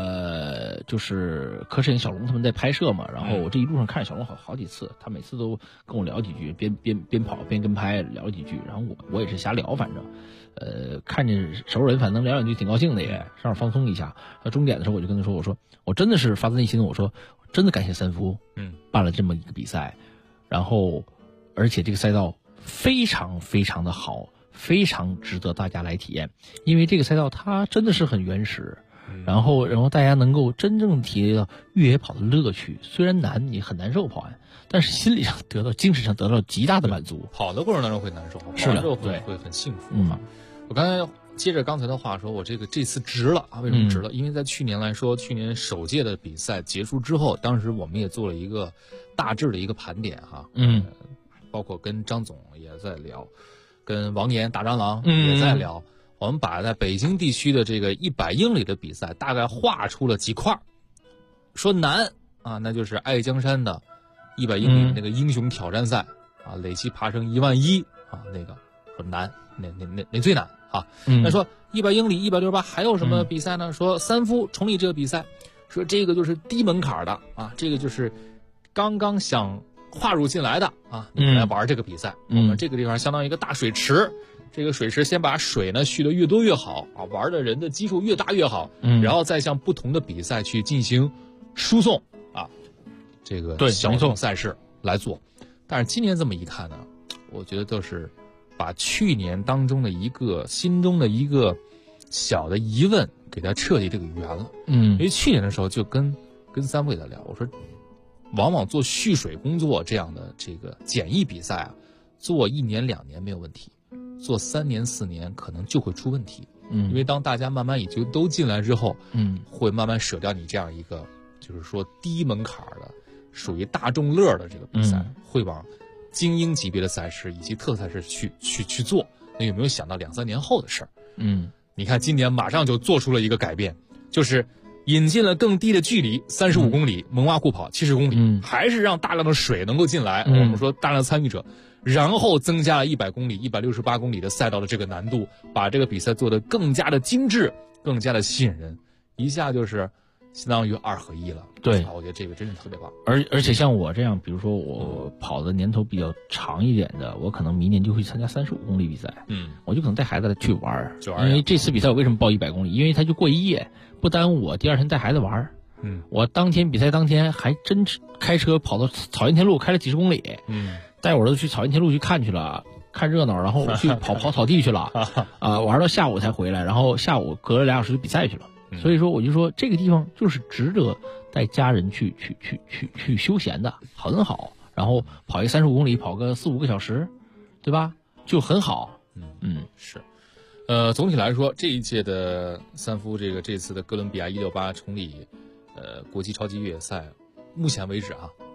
就是柯震、小龙他们在拍摄嘛，然后我这一路上看着小龙好几次，他每次都跟我聊几句，边跑边跟拍聊几句，然后我也是瞎聊，反正，看见熟人，反正聊两句挺高兴的，也上放松一下。到终点的时候，我就跟他说，我说我真的是发自内心的，我说真的感谢三夫，办了这么一个比赛，然后而且这个赛道非常非常的好，非常值得大家来体验，因为这个赛道它真的是很原始。然后大家能够真正体验到越野跑的乐趣，虽然难，你很难受跑完，但是心理上精神上得到极大的满足。 跑的过程当中会难受， 是的， 会很幸福我刚才接着刚才的话说，我这次值了啊！为什么值了？因为在去年来说，去年首届的比赛结束之后，当时我们也做了一个大致的一个盘点哈，包括跟张总也在聊，跟王岩大蟑螂也在聊。我们把在北京地区的这个100英里的比赛大概画出了几块，说难啊，那就是爱江山的100英里那个英雄挑战赛啊，累计爬升11000啊，那个很难，那最难啊。那说100英里168还有什么比赛呢？说三夫崇礼这个比赛，说这个就是低门槛的啊，这个就是刚刚想跨入进来的啊，你们来玩这个比赛。我们这个地方相当于一个大水池。这个水池先把水呢蓄得越多越好啊，玩的人的基数越大越好，然后再向不同的比赛去进行输送啊，这个小众赛事来做。但是今年这么一看呢，我觉得都是把去年当中的一个心中的一个小的疑问给它彻底这个圆了。因为去年的时候就跟三位在聊，我说往往做蓄水工作这样的这个简易比赛啊，做1年2年没有问题。做3年4年可能就会出问题，因为当大家慢慢已经都进来之后，会慢慢舍掉你这样一个，就是说低门槛的，属于大众乐的这个比赛，会往精英级别的赛事以及特赛事去做。那有没有想到2、3年后的事儿？你看今年马上就做出了一个改变，就是引进了更低的距离，35公里蒙挖库跑70公里，还是让大量的水能够进来。我们说大量的参与者。然后增加了100公里、168公里的赛道的这个难度，把这个比赛做得更加的精致，更加的吸引人，一下就是相当于2合1了。 对， 我觉得这个真是特别棒。 而且像我这样，比如说我跑的年头比较长一点的，我可能明年就会参加35公里比赛。我就可能带孩子去玩，因为这次比赛我为什么报100公里？因为他就过一夜，不耽误我第2天带孩子玩。我比赛当天还真开车跑到草原天路，开了几十公里。带我儿子去草原天路去看去了，看热闹，然后去跑草地去了，玩到下午才回来，然后下午隔了2小时就比赛去了。所以说，我就说这个地方就是值得带家人去休闲的，很好。然后跑一35公里，跑个4、5个小时，对吧？就很好。 是。总体来说，这一届的三夫这次的哥伦比亚168崇礼国际超级越野赛，目前为止啊。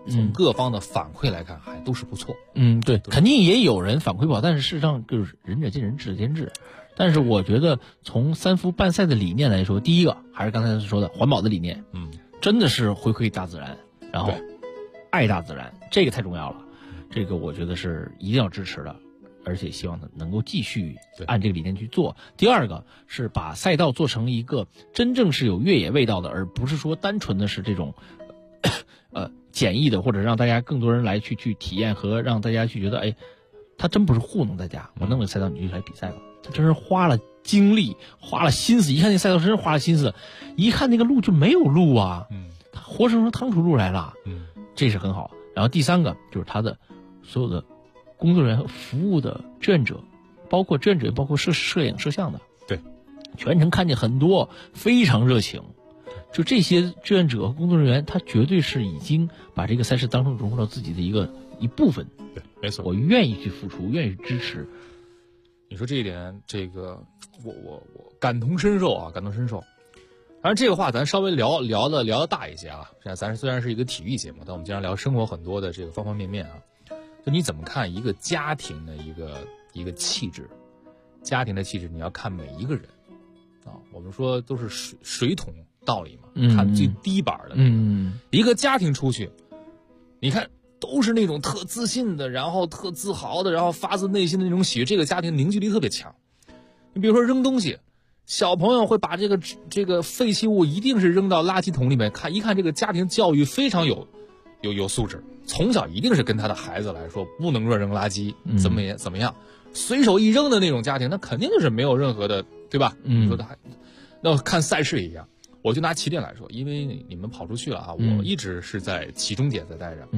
从各方的反馈来看，还都是不错。 对，肯定也有人反馈不好，但是事实上就是仁者见仁，智者见智。但是我觉得从三伏办赛的理念来说，第一个还是刚才说的环保的理念，真的是回馈大自然，然后爱大自然，这个太重要了。这个我觉得是一定要支持的，而且希望能够继续按这个理念去做。第二个是把赛道做成一个真正是有越野味道的，而不是说单纯的是这种简易的，或者让大家更多人来去体验和让大家去觉得，他真不是糊弄大家，我弄个赛道你就来比赛了，他真是花了精力，花了心思。一看那赛道真是花了心思，一看那个路就没有路啊，他活生生趟出路来了，这是很好。然后第三个就是他的所有的工作人员和服务的志愿者，包括志愿者，包括摄影摄像的， 对， 全程看见很多非常热情。就这些志愿者和工作人员，他绝对是已经把这个赛事当中融入到自己的一部分。 对，没错， 我愿意去付出，愿意支持。 你说这一点，这个我感同身受啊，感同身受。当然这个话咱稍微聊的大一些啊。现在咱虽然是一个体育节目，但我们经常聊生活很多的这个方方面面啊。就你怎么看一个家庭的一个气质？家庭的气质你要看每一个人啊。我们说都是水桶道理嘛，看最低板的那个。一个家庭出去，你看都是那种特自信的，然后特自豪的，然后发自内心的那种喜悦，这个家庭凝聚力特别强。你比如说扔东西，小朋友会把这个废弃物一定是扔到垃圾桶里面，一看这个家庭教育非常有素质，从小一定是跟他的孩子来说不能乱扔垃圾，怎么样，随手一扔的那种家庭，那肯定就是没有任何的，对吧？你说的那看赛事也一样。我就拿起点来说，因为你们跑出去了啊，我一直是在起终点在待着。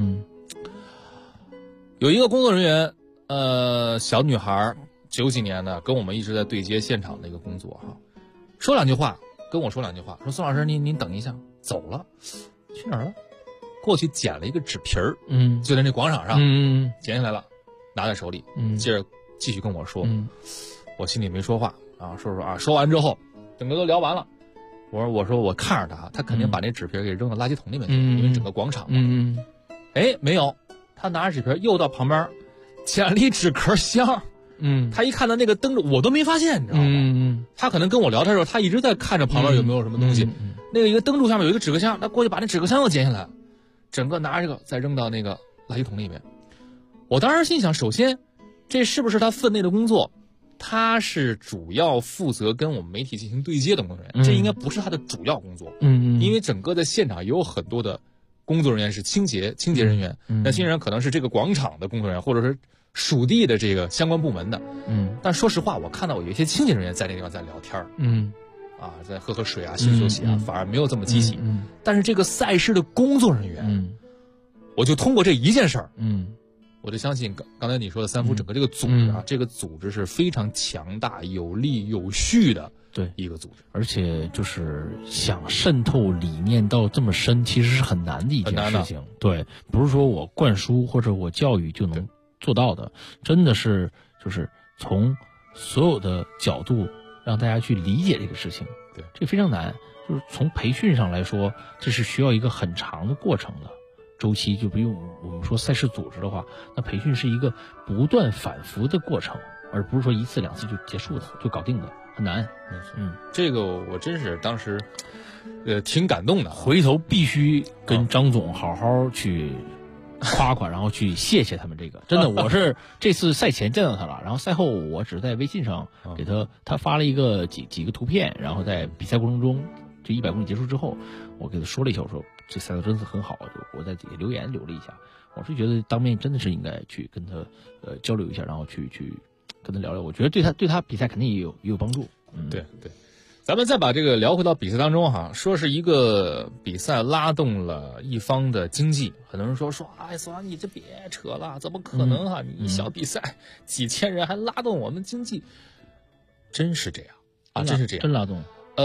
有一个工作人员，小女孩，90几年的，跟我们一直在对接现场的一个工作哈，跟我说两句话，说宋老师您等一下，走了，去哪儿了？过去捡了一个纸皮儿，就在那广场上，捡下来了，拿在手里，接着继续跟我说，我心里没说话啊，说完之后，整个都聊完了。我说我看着他肯定把那纸皮给扔到垃圾桶里面去，因为整个广场嘛。没有，他拿着纸皮又到旁边捡了一纸壳箱。他一看到那个灯我都没发现，你知道吗？他可能跟我聊天的时候，他一直在看着旁边有没有什么东西。那个一个灯柱下面有一个纸壳箱，他过去把那纸壳箱又捡下来，整个拿着再扔到那个垃圾桶里面。我当时心想，首先这是不是他分内的工作？他是主要负责跟我们媒体进行对接的工作人员，这应该不是他的主要工作。因为整个的现场也有很多的工作人员是清洁人员，那清洁人员可能是这个广场的工作人员，或者是属地的这个相关部门的。但说实话，我看到有一些清洁人员在那地方在聊天在喝水啊，洗洗啊，反而没有这么积极。但是这个赛事的工作人员，我就通过这一件事儿，我就相信刚才你说的三伏整个这个组织啊，这个组织是非常强大、有力、有序的一个组织， 而且就是想渗透理念到这么深，其实是很难的一件事情。对，不是说我灌输或者我教育就能做到的，真的是就是从所有的角度让大家去理解这个事情。 对， 这非常难，就是从培训上来说，这是需要一个很长的过程的。周期，就比如我们说赛事组织的话，那培训是一个不断反复的过程，而不是说一次两次就结束的就搞定的，很难。 这个我真是当时挺感动的， 回头必须跟张总好好去夸夸，然后去谢谢他们。这个真的，我是这次赛前见到他了，然后赛后我只是在微信上给他发了一个几个图片，然后在比赛过程中，这100公里结束之后，我给他说了一下，我说这赛道真的很好，就我在底下留言留了一下，我是觉得当面真的是应该去跟他交流一下，然后去跟他聊聊，我觉得对他比赛肯定也有帮助。 对，咱们再把这个聊回到比赛当中哈，说是一个比赛拉动了一方的经济，很多人说哎，索拉你这别扯了，怎么可能哈？你小比赛几千人还拉动我们经济，真是这样啊，真是这样， 真拉动。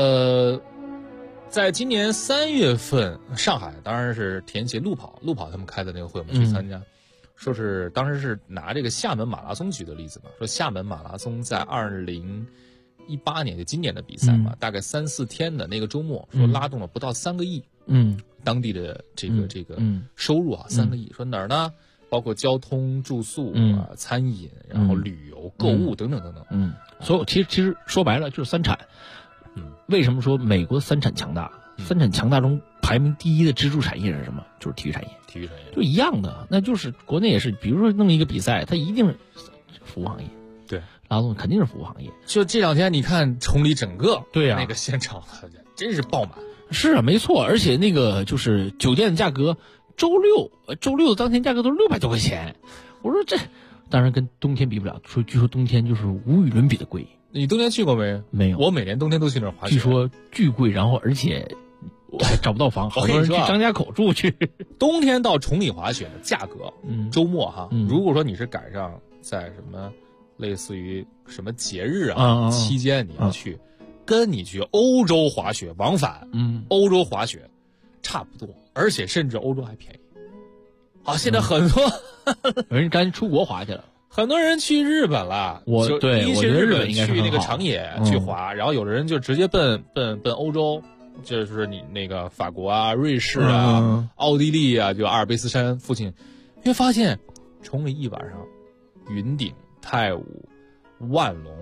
在今年3月份，上海当然是田协路跑他们开的那个会，我们去参加，说是当时是拿这个厦门马拉松举的例子嘛，说厦门马拉松在2018年就今年的比赛嘛，大概3-4天的那个周末，说拉动了不到3个亿当地的这个收入啊，3个亿。说哪儿呢？包括交通、住宿啊、餐饮，然后旅游、购物等等等等。 所以其实说白了就是三产。为什么说美国三产强大？三产强大中排名第1的支柱产业是什么？就是体育产业。 体育产业就一样的，那就是国内也是，比如说弄一个比赛，它一定是服务行业。 对， 劳动肯定是服务行业。 就这2天，你看崇礼整个对啊那个现场真是爆满。 是啊，没错，而且那个就是酒店的价格，周六的当天价格都是600多块钱。我说这当然跟冬天比不了，据说冬天就是无与伦比的贵。 你冬天去过没？ 没有， 我每年冬天都去那儿滑雪。 据说巨贵，然后而且还找不到房，好多人去张家口住去。 冬天到崇礼滑雪的价格，周末哈，如果说你是赶上在什么类似于什么节日啊期间你要去，跟你去欧洲滑雪往返，欧洲滑雪差不多，而且甚至欧洲还便宜。好，现在很多人赶紧出国滑去了。 很多人去日本了， 我觉得日本应该去那个长野去滑，然后有的人就直接奔欧洲，就是你那个法国啊、瑞士啊、奥地利啊，就阿尔卑斯山附近，你会发现崇礼一晚上，云顶、太武、万隆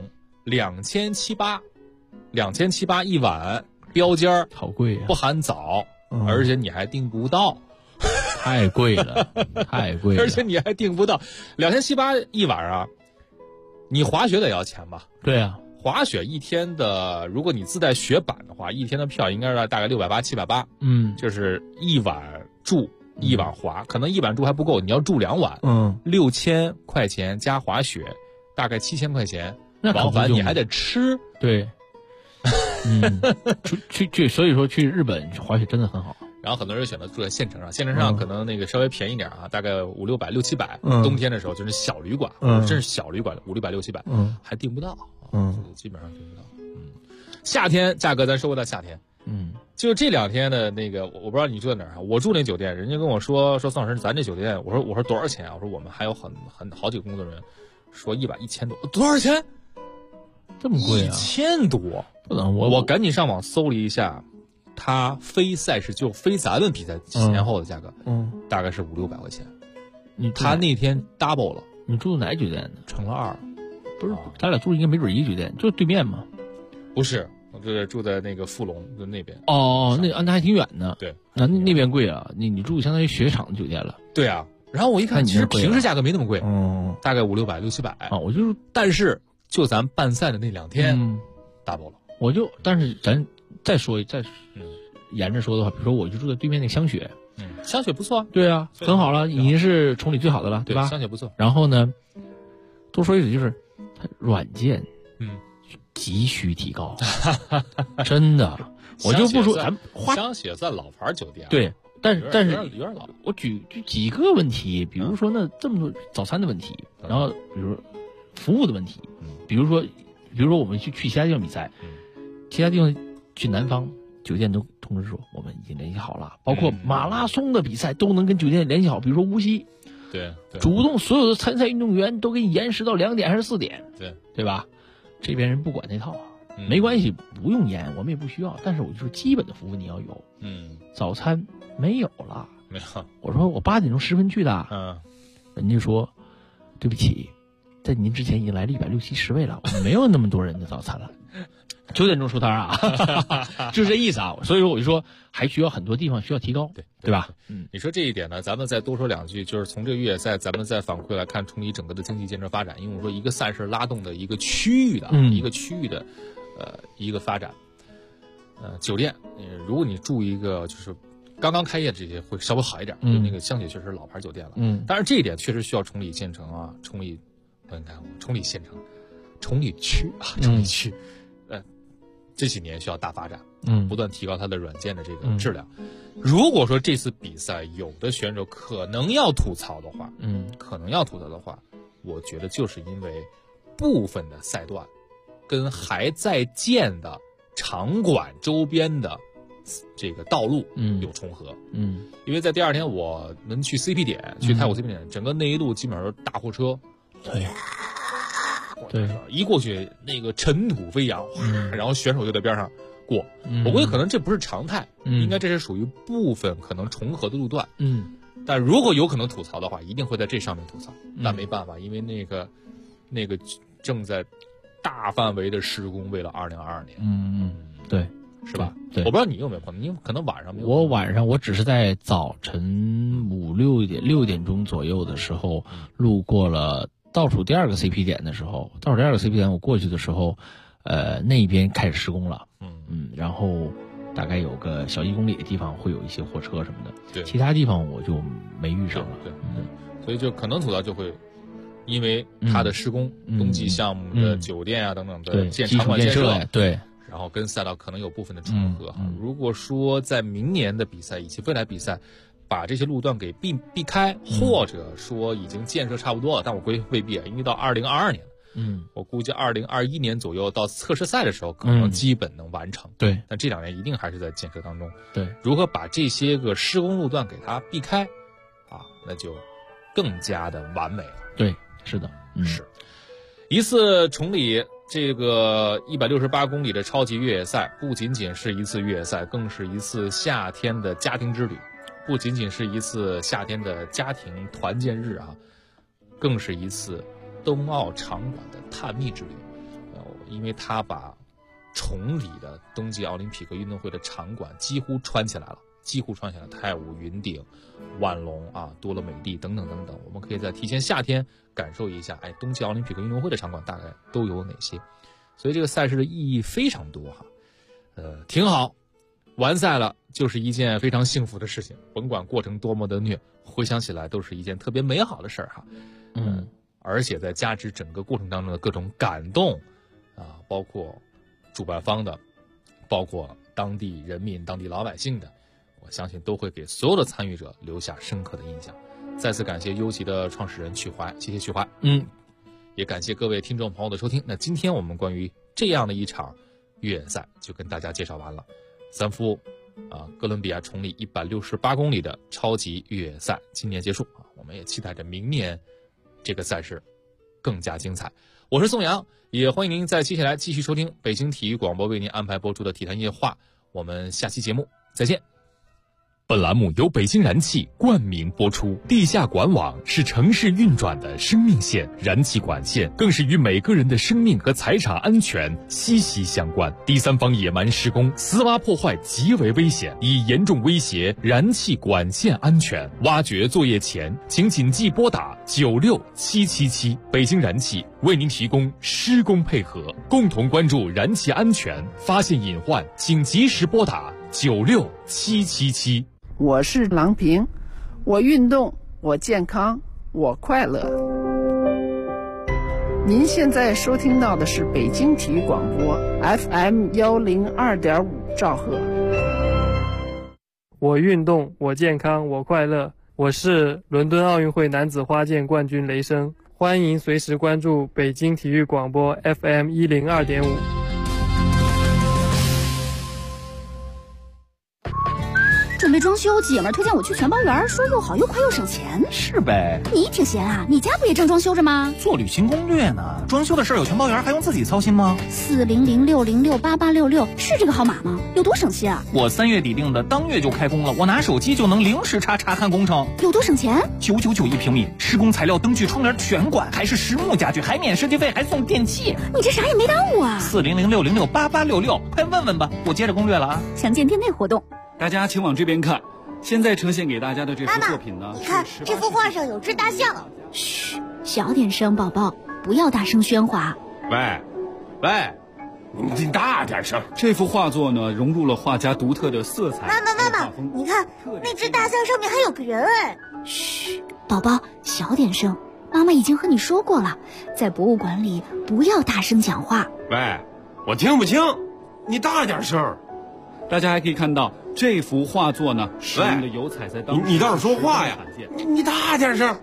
2700一晚，标间好贵啊， 不含早，而且你还订不到。 太贵了，太贵了， 而且你还订不到2700一晚啊！你滑雪得要钱吧？ 对啊， 滑雪一天的，如果你自带雪板的话，一天的票应该是大概680、780。就是一晚住一晚滑，可能一晚住还不够，你要住2晚，6000块钱加滑雪，大概7000块钱。往返你还得吃， 对，所以说去日本滑雪真的很好。 然后很多人选择住在县城上，县城上可能那个稍微便宜点啊，大概500、600、700。冬天的时候就是小旅馆，真是小旅馆，500、600、700，还订不到，基本上订不到。夏天价格咱说过到夏天，就这2天的那个，我不知道你住在哪儿啊？我住那酒店，人家跟我说宋老师，咱这酒店，我说多少钱啊？我说我们还有好几个工作人员说1000多，多少钱？ 这么贵啊 ？1000多， 不能我赶紧上网搜了一下。他非赛事就非咱们比赛前后的价格，大概是500、600块钱。他那天 double 了。 你住哪酒店呢？ 成了2。 不是，咱俩住应该没准一个酒店，就对面嘛。 不是，我住在那个富隆的那边。 那还挺远呢。 对， 那边贵啊。你住相当于雪场的酒店了。 对啊。然后我一看，其实平时价格没那么贵，大概500、600、700 啊。我就是， 但是就咱办赛的那2天，double 了。 但是咱。再沿着说的话，比如说我就住在对面那个香雪， 香雪不错， 对啊，很好了，已经是崇礼最好的了，对吧？ 香雪不错。 然后呢，多说一句就是它软件，急需提高，真的，我就不说咱香雪算老牌酒店， 对，但是有点老。 我举几个问题，比如说那这么多早餐的问题，然后比如说服务的问题，比如说我们去其他地方比赛，其他地方。去南方酒店都通知说我们已经联系好了，包括马拉松的比赛都能跟酒店联系好，比如说无锡， 对， 主动所有的参赛运动员都给你延时到2点还是4点，对吧？这边人不管那套啊，没关系，不用延，我们也不需要，但是我就说基本的服务你要有，早餐没有了， 没有， 我说我8点钟10分去的，人家说对不起，在您之前已经来了160、170位了，我们没有那么多人的早餐了。9点钟收摊啊，就是这意思啊。所以说我就说还需要很多地方需要提高，对吧？ 你说这一点呢，咱们再多说2句，就是从这个越野赛，咱们再反馈来看崇礼整个的经济建设发展。因为我说一个赛事拉动的一个区域的，一个发展。酒店，如果你住一个就是刚刚开业这些会稍微好一点，就那个香雪确实是老牌酒店了。但是这一点确实需要崇礼县城啊，崇礼县城。崇礼区啊，崇礼区，这几年需要大发展，不断提高它的软件的这个质量。如果说这次比赛有的选手可能要吐槽的话，我觉得就是因为部分的赛段跟还在建的场馆周边的这个道路有重合，因为在第2天我们去 CP 点，去太武 CP 点，整个那一路基本上都是大货车。 对， 一过去那个尘土飞扬，然后选手就在边上过。我估计可能这不是常态，应该这是属于部分可能重合的路段。但如果有可能吐槽的话，一定会在这上面吐槽。但没办法，因为那个正在大范围的施工，为了2022年。 对， 是吧？ 对， 我不知道你有没有朋友，你可能晚上没有。 我晚上我只是在早晨6点钟左右的时候，路过了倒数第2个 CP 点的时候，倒数第2个 CP 点我过去的时候，那边开始施工了。然后大概有个小1公里的地方会有一些货车什么的， 对， 其他地方我就没遇上了。 对，所以就可能吐槽就会。因为它的施工，冬季项目的酒店啊等等的场馆建设， 对， 然后跟赛道可能有部分的重合。如果说在明年的比赛以及未来比赛，把这些路段给避开，或者说已经建设差不多了，但我估计未必啊，因为到2022年，我估计2021年左右到测试赛的时候，可能基本能完成。 对， 但这2年一定还是在建设当中。 对， 如何把这些个施工路段给它避开，那就更加的完美了。 对。是的， 是一次崇礼这个168公里的超级越野赛，不仅仅是一次越野赛，更是一次夏天的家庭之旅，不仅仅是一次夏天的家庭团建日更是一次冬奥场馆的探秘之旅。因为它把崇礼的冬季奥林匹克运动会的场馆几乎穿起来了。太武、云顶、万隆多乐美地等等等等，我们可以在提前夏天感受一下，冬季奥林匹克运动会的场馆大概都有哪些。所以这个赛事的意义非常多挺好。完赛了就是一件非常幸福的事情，甭管过程多么的虐，回想起来都是一件特别美好的事儿而且在加之整个过程当中的各种感动包括主办方的，包括当地人民、当地老百姓的。我相信都会给所有的参与者留下深刻的印象。再次感谢优奇的创始人曲怀，谢谢曲怀。也感谢各位听众朋友的收听。那今天我们关于这样的一场越野赛就跟大家介绍完了。三夫哥伦比亚崇礼168公里的超级越野赛今年结束我们也期待着明年这个赛事更加精彩。我是宋阳，也欢迎您在接下来继续收听北京体育广播为您安排播出的体坛夜话。我们下期节目再见。 本栏目由北京燃气冠名播出。地下管网是城市运转的生命线，燃气管线更是与每个人的生命和财产安全息息相关。第三方野蛮施工、私挖破坏极为危险，已严重威胁燃气管线安全。挖掘作业前，请谨记拨打96777。北京燃气为您提供施工配合，共同关注燃气安全，发现隐患请及时拨打96777。 我是郎平，我运动，我健康，我快乐。您现在收听到的是北京体育广播 FM102.5兆赫。 我运动，我健康，我快乐。我是伦敦奥运会男子花剑冠军雷声，欢迎随时关注北京体育广播 FM102.5。 准备装修，姐们儿推荐我去全包园，说又好又快又省钱。 是呗， 你挺闲啊，你家不也正装修着吗？ 做旅行攻略呢，装修的事儿有全包园，还用自己操心吗 ？40060688866是这个号码吗？有多省心啊？ 我3月底订的，当月就开工了，我拿手机就能零时查看工程。 有多省钱 ？999一平米，施工材料、灯具、窗帘全管，还是实木家具，还免设计费，还送电器。 你这啥也没耽误啊 ！40060688866，快问问吧，我接着攻略了啊！ 详见店内活动。 大家请往这边看，现在呈现给大家的这幅作品呢， 你看这幅画上有只大象。嘘，小点声，宝宝，不要大声喧哗。 喂，你大点声。这幅画作呢，融入了画家独特的色彩。 妈妈，你看那只大象上面还有个人哎。嘘，宝宝，小点声。妈妈已经和你说过了，在博物馆里不要大声讲话。 喂，我听不清，你大点声。大家还可以看到这幅画作呢，使用的油彩在当时， 你倒是说话呀！ 你大点声。